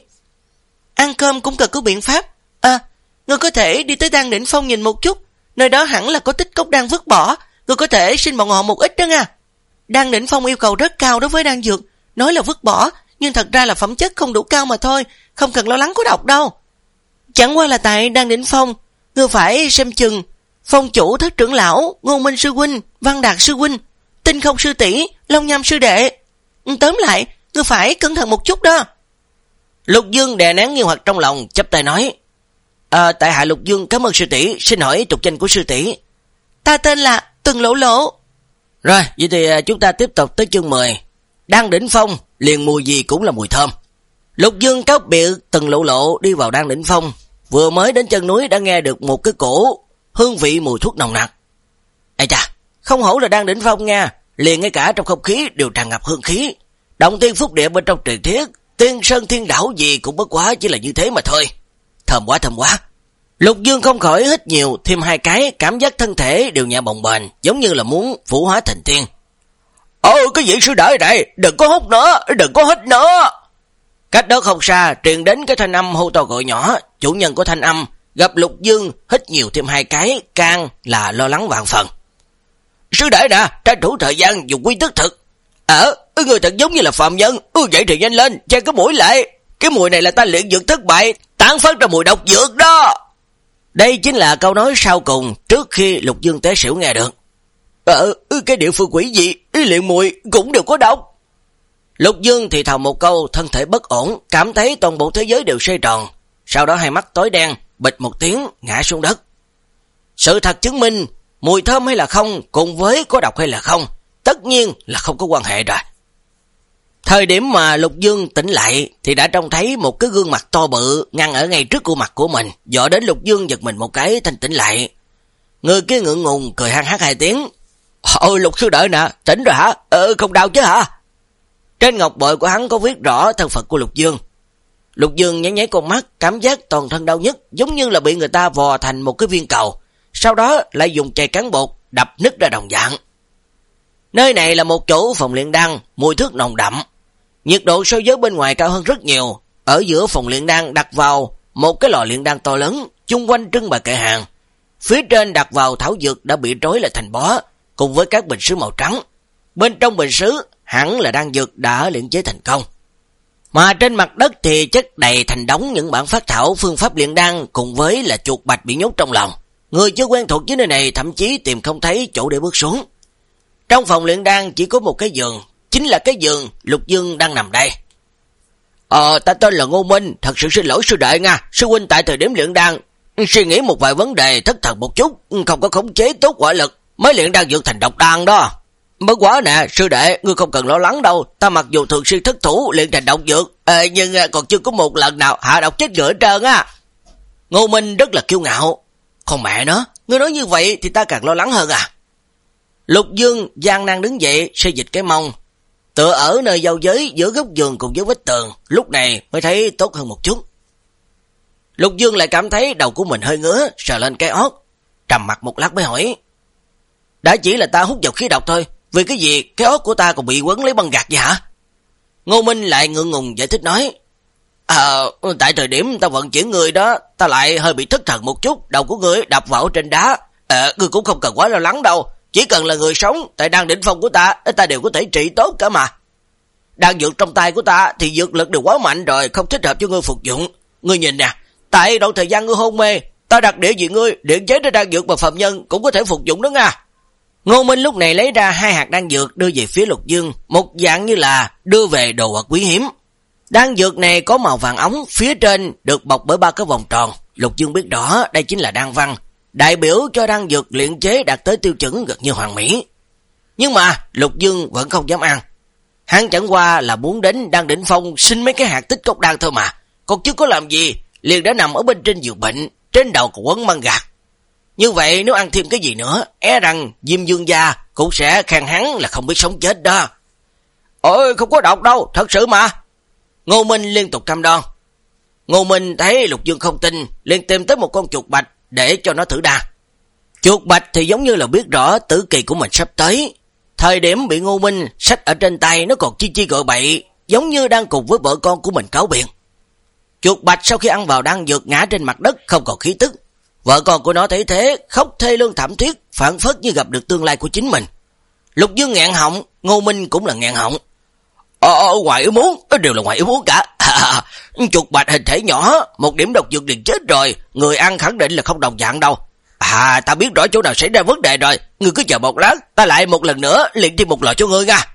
Ăn cơm cũng cần có biện pháp. À, ngươi có thể đi tới Đan Đỉnh Phong nhìn một chút, nơi đó hẳn là có tích cốc đan vứt bỏ, ngươi có thể xin bọn họ một ít đó nha. Đan Đỉnh Phong yêu cầu rất cao đối với đan dược, nói là vứt bỏ, nhưng thật ra là phẩm chất không đủ cao mà thôi, không cần lo lắng có độc đâu. Chẳng qua là tại Đan Đỉnh Phong, ngươi phải xem chừng phong chủ Thất trưởng lão, Ngô Minh sư huynh, Văn Đạt sư huynh, Tinh Không sư tỷ, Long Nham sư đệ. Tóm lại, ngươi phải cẩn thận một chút đó. Lục Dương đè nén nghi hoặc trong lòng, chắp tay nói, à, tại hạ Lục Dương cảm ơn sư tỷ, xin hỏi tục danh của sư tỷ. Ta tên là Tần Lộ Lộ. Rồi, vậy thì chúng ta tiếp tục tới chương mười. Đan đỉnh phong, liền mùi gì cũng là mùi thơm. Lục Dương cáo biệt Tần Lộ Lộ đi vào Đan đỉnh phong, vừa mới đến chân núi đã nghe được một cái cổ hương vị mùi thuốc nồng nặc. Ê chà, không hổ là Đan đỉnh phong nha, liền ngay cả trong không khí đều tràn ngập hương khí. Động tiên phúc địa bên trong truyền thuyết, tiên sơn thiên đảo gì cũng bất quá chỉ là như thế mà thôi. Thơm quá thơm quá. Lục Dương không khỏi hít nhiều thêm hai cái, cảm giác thân thể đều nhẹ bồng bềnh, giống như là muốn vũ hóa thành tiên. Ôi cái gì sư đợi này, đừng có hút nữa, đừng có hít nữa. Cách đó không xa truyền đến cái thanh âm hô to gọi nhỏ, chủ nhân của thanh âm gặp Lục Dương hít nhiều thêm hai cái, càng là lo lắng vạn phần. Sư đệ nè, tranh thủ thời gian dùng quy tức thực. Ờ, người thật giống như là phạm nhân, ừ vậy thì nhanh lên, che cái mũi lại. Cái mùi này là ta luyện dược thất bại, tán phát ra mùi độc dược đó. Đây chính là câu nói sau cùng trước khi Lục Dương té xỉu nghe được. Ờ, cái địa phương quỷ gì, luyện mùi cũng đều có độc. Lục Dương thì thào một câu, thân thể bất ổn, cảm thấy toàn bộ thế giới đều xoay tròn. Sau đó hai mắt tối đen, bịch một tiếng, ngã xuống đất. Sự thật chứng minh, mùi thơm hay là không, cùng với có độc hay là không, tất nhiên là không có quan hệ rồi. Thời điểm mà Lục Dương tỉnh lại thì đã trông thấy một cái gương mặt to bự ngăn ở ngay trước của mặt của mình, dọa đến Lục Dương giật mình một cái thanh tỉnh lại. Người kia ngượng ngùng cười hăng hắc hai tiếng. Ôi Lục sư đợi nè, tỉnh rồi hả? Ờ, không đau chứ hả? Trên ngọc bội của hắn có viết rõ thân phận của Lục Dương. Lục Dương nháy nháy con mắt, cảm giác toàn thân đau nhức, giống như là bị người ta vò thành một cái viên cầu, sau đó lại dùng chày cán bột đập nứt ra đồng dạng. Nơi này là một chỗ phòng luyện đan, mùi thuốc nồng đậm. Nhiệt độ so với bên ngoài cao hơn rất nhiều. Ở giữa phòng luyện đan đặt vào một cái lò luyện đan to lớn, chung quanh trưng bày kệ hàng. Phía trên đặt vào thảo dược đã bị trói lại thành bó, cùng với các bình sứ màu trắng. Bên trong bình sứ hẳn là đan dược đã luyện chế thành công. Mà trên mặt đất thì chất đầy thành đống những bản phát thảo phương pháp luyện đan cùng với là chuột bạch bị nhốt trong lòng. Người chưa quen thuộc với nơi này thậm chí tìm không thấy chỗ để bước xuống. Trong phòng luyện đan chỉ có một cái giường, chính là cái giường Lục Dương đang nằm đây. Ờ, ta tên là Ngô Minh, thật sự xin lỗi sư đệ nha. Sư huynh tại thời điểm luyện đan suy nghĩ một vài vấn đề thất thần một chút, không có khống chế tốt hỏa lực, mới luyện đan dược thành độc đan đó. Bất quá nè, sư đệ, ngươi không cần lo lắng đâu, ta mặc dù thường xuyên thất thủ luyện thành độc dược, à, nhưng còn chưa có một lần nào hạ độc chết người hết trơn á. Ngô Minh rất là kiêu ngạo. Còn mẹ nó, ngươi nói như vậy thì ta càng lo lắng hơn à. Lục Dương gian nan đứng dậy, xê dịch cái mông, tựa ở nơi giao giới giữa góc giường cùng với vách tường, lúc này mới thấy tốt hơn một chút. Lục Dương lại cảm thấy đầu của mình hơi ngứa, sờ lên cái ót, trầm mặt một lát mới hỏi. Đã chỉ là ta hút vào khí độc thôi, vì cái gì cái ót của ta còn bị quấn lấy băng gạc vậy hả? Ngô Minh lại ngượng ngùng giải thích nói. À, tại thời điểm ta vận chuyển người đó, ta lại hơi bị thất thần một chút, đầu của người đập vào trên đá. À, ngươi cũng không cần quá lo lắng đâu, chỉ cần là người sống, tại đan đỉnh phong của ta, ta đều có thể trị tốt cả mà. Đan dược trong tay của ta thì dược lực đều quá mạnh rồi, không thích hợp cho ngươi phục dụng. Ngươi nhìn nè, tại đoạn thời gian ngươi hôn mê, ta đặt địa vị ngươi, điện chế ra đan dược mà phạm nhân cũng có thể phục dụng đó nha. Ngô Minh lúc này lấy ra hai hạt đan dược đưa về phía Lục Dương, một dạng như là đưa về đồ vật quý hiếm. Đan dược này có màu vàng ống, phía trên được bọc bởi ba cái vòng tròn. Lục Dương biết rõ đây chính là đan văn, đại biểu cho đan dược luyện chế đạt tới tiêu chuẩn gần như hoàn mỹ. Nhưng mà Lục Dương vẫn không dám ăn. Hắn chẳng qua là muốn đến đan đỉnh phong xin mấy cái hạt tích cốc đan thôi mà, còn chưa có làm gì liền đã nằm ở bên trên giường bệnh, trên đầu còn quấn băng gạc. Như vậy nếu ăn thêm cái gì nữa, e rằng Diêm Dương gia cũng sẽ khen hắn là không biết sống chết đó. Ôi không có độc đâu, thật sự mà. Ngô Minh liên tục cam đoan. Ngô Minh thấy Lục Dương không tin, liền tìm tới một con chuột bạch để cho nó thử đan. Chuột bạch thì giống như là biết rõ tử kỳ của mình sắp tới. Thời điểm bị Ngô Minh xách ở trên tay nó còn chi chi gọi bậy, giống như đang cùng với vợ con của mình cáo biệt. Chuột bạch sau khi ăn vào đan dược ngã trên mặt đất không còn khí tức. Vợ con của nó thấy thế, khóc thê lương thảm thiết, phảng phất như gặp được tương lai của chính mình. Lục Dương nghẹn họng, Ngô Minh cũng là nghẹn họng. Ờ, ngoài ý muốn, đều là ngoài ý muốn cả. À, chuột bạch hình thể nhỏ, một điểm độc dược liền chết rồi, người ăn khẳng định là không đồng dạng đâu. À, ta biết rõ chỗ nào xảy ra vấn đề rồi, ngươi cứ chờ một lát, ta lại một lần nữa luyện thêm một lọ cho ngươi nha.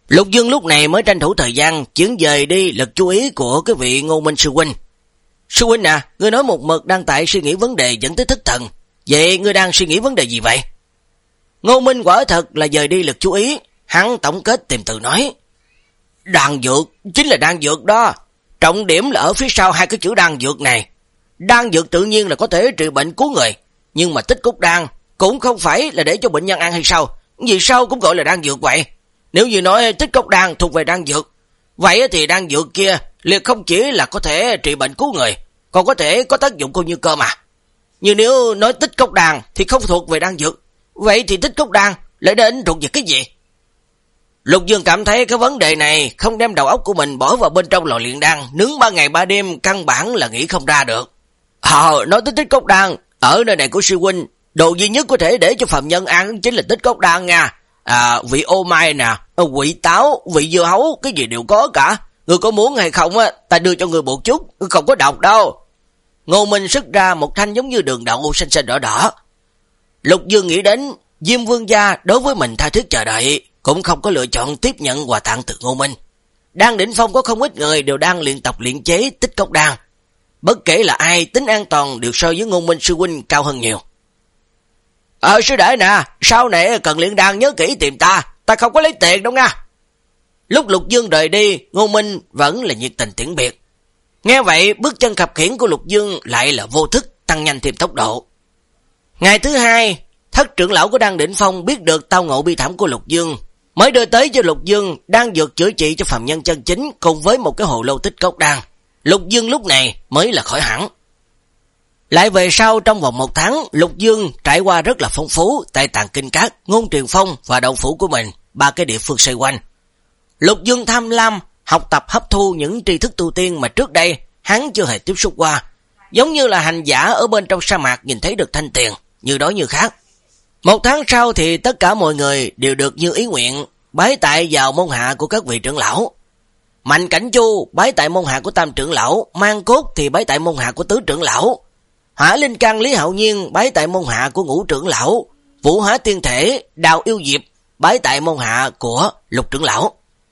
Lục Dương lúc này mới tranh thủ thời gian chuyển dời đi lực chú ý của cái vị Ngô Minh sư huynh. Sư huynh à, ngươi nói một mực đang tại suy nghĩ vấn đề dẫn tới thất thần. Vậy ngươi đang suy nghĩ vấn đề gì vậy? Ngô Minh quả thật là dời đi lực chú ý, hắn tổng kết tìm từ nói. Đan dược, chính là đan dược đó. Trọng điểm là ở phía sau hai cái chữ đan dược này. Đan dược tự nhiên là có thể trị bệnh cứu người, nhưng mà tích cốt đan cũng không phải là để cho bệnh nhân ăn hay sao? Vì sao cũng gọi là đan dược vậy? Nếu như nói tích cốt đan thuộc về đan dược, vậy thì đan dược kia liệt không chỉ là có thể trị bệnh cứu người, còn có thể có tác dụng coi như cơ mà. Nhưng nếu nói tích cốt đan thì không thuộc về đan dược, vậy thì tích cốt đan lại đến thuộc về cái gì? Lục Dương cảm thấy cái vấn đề này không đem đầu óc của mình bỏ vào bên trong lò luyện đan, nướng ba ngày ba đêm căn bản là nghĩ không ra được. Ờ, nói tới tích cốt đan, ở nơi này của sư huynh, đồ duy nhất có thể để cho phạm nhân ăn chính là tích cốt đan nha. À, vị ô mai nè, quỷ táo, vị dưa hấu, cái gì đều có cả. Người có muốn hay không á, ta đưa cho người một chút, không có độc đâu. Ngô Minh xuất ra một thanh giống như đường đậu xanh xanh đỏ đỏ. Lục Dương nghĩ đến Diêm Vương gia đối với mình tha thiết chờ đợi, cũng không có lựa chọn tiếp nhận quà tặng từ Ngô Minh. Đang đỉnh phong có không ít người đều đang luyện tập luyện chế tích cốt đan. Bất kể là ai, tính an toàn đều so với Ngô Minh sư huynh cao hơn nhiều. Ờ sư đệ nè, sau này cần luyện đan nhớ kỹ tìm ta, ta không có lấy tiền đâu nha. Lúc Lục Dương rời đi, Ngô Minh vẫn là nhiệt tình tiễn biệt. Nghe vậy, bước chân khập khiễng của Lục Dương lại là vô thức tăng nhanh thêm tốc độ. Ngày thứ hai, thất trưởng lão của Đan Đỉnh Phong biết được tao ngộ bi thảm của Lục Dương, mới đưa tới cho Lục Dương đang dược chữa trị cho phàm nhân chân chính cùng với một cái hồ lô tích cốt đan. Lục Dương lúc này mới là khỏi hẳn. Lại về sau trong vòng một tháng, Lục Dương trải qua rất là phong phú tại Tàng Kinh Các, Ngôn Truyền Phong và Động Phủ của mình, ba cái địa phương xoay quanh. Lục Dương tham lam, học tập hấp thu những tri thức tu tiên mà trước đây hắn chưa hề tiếp xúc qua, giống như là hành giả ở bên trong sa mạc nhìn thấy được thanh tiền, như đó như khác. Một tháng sau thì tất cả mọi người đều được như ý nguyện, bái tại vào môn hạ của các vị trưởng lão. Mạnh Cảnh Chu bái tại môn hạ của tam trưởng lão, Mang Cốt thì bái tại môn hạ của tứ trưởng lão, Hỏa Linh Căn Lý Hạo Nhiên bái tại môn hạ của ngũ trưởng lão, Vũ Hóa Tiên Thể, Đào Yêu Diệp bái tại môn hạ của lục trưởng lão.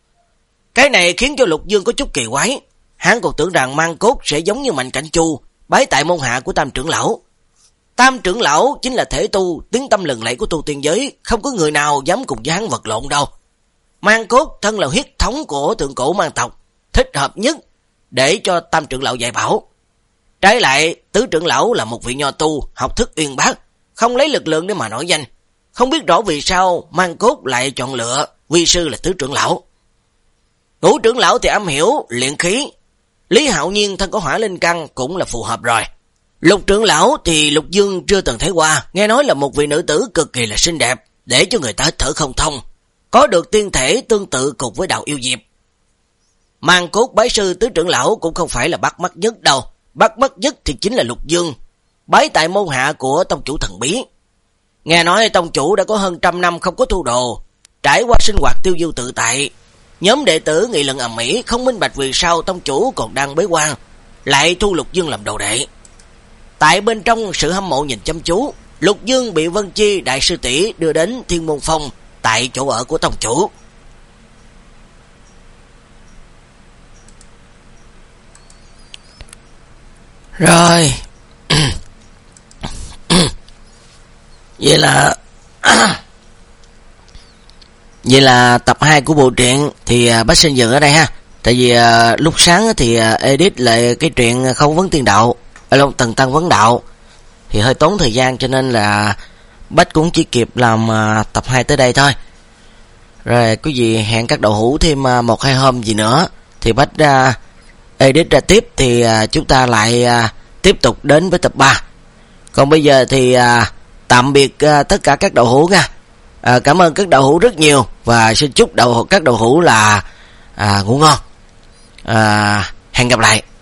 Cái này khiến cho Lục Dương có chút kỳ quái, hắn còn tưởng rằng Mang Cốt sẽ giống như Mạnh Cảnh Chu bái tại môn hạ của tam trưởng lão. Tam trưởng lão chính là thể tu, tiếng tâm lừng lẫy của tu tiên giới, không có người nào dám cùng với hắn vật lộn đâu. Mang Cốt thân là huyết thống của thượng cổ Mang tộc, thích hợp nhất để cho tam trưởng lão dạy bảo. Trái lại, tứ trưởng lão là một vị nho tu, học thức uyên bác, không lấy lực lượng để mà nổi danh. Không biết rõ vì sao Mang Cốt lại chọn lựa vi sư là tứ trưởng lão. Ngũ trưởng lão thì am hiểu luyện khí, Lý Hạo Nhiên thân có Hỏa Linh Căn cũng là phù hợp rồi. Lục trưởng lão thì Lục Dương chưa từng thấy qua, nghe nói là một vị nữ tử cực kỳ là xinh đẹp, để cho người ta hít thở không thông, có được tiên thể tương tự cùng với Đạo Yêu Diệp. Mang Cốt bái sư tứ trưởng lão cũng không phải là bắt mắt nhất đâu, bắt mắt nhất thì chính là Lục Dương, bái tại môn hạ của tông chủ thần bí. Nghe nói tông chủ đã có hơn trăm năm không có thu đồ, trải qua sinh hoạt tiêu diêu tự tại. Nhóm đệ tử nghị luận ầm ĩ, không minh bạch vì sao tông chủ còn đang bế quan, lại thu Lục Dương làm đồ đệ. Tại bên trong sự hâm mộ nhìn chăm chú, Lục Dương bị Vân Chi đại sư tỷ đưa đến Thiên Môn Phong tại chỗ ở của tông chủ. Rồi. Vậy là Vậy là tập hai của bộ truyện thì uh, bác xin dừng ở đây ha. Tại vì uh, lúc sáng thì uh, edit lại cái truyện Không Vấn Tiên Đạo, Long Tần Tăng Vấn Đạo thì hơi tốn thời gian, cho nên là bác cũng chỉ kịp làm uh, tập hai tới đây thôi. Rồi có gì hẹn các đầu hữu thêm uh, một hai hôm gì nữa thì bác uh, edit ra tiếp, thì uh, chúng ta lại uh, tiếp tục đến với tập ba. Còn bây giờ thì uh, tạm biệt uh, tất cả các đầu hữu nha. À, cảm ơn các đầu hữu rất nhiều và xin chúc đầu các đầu hữu là à, ngủ ngon. À, hẹn gặp lại.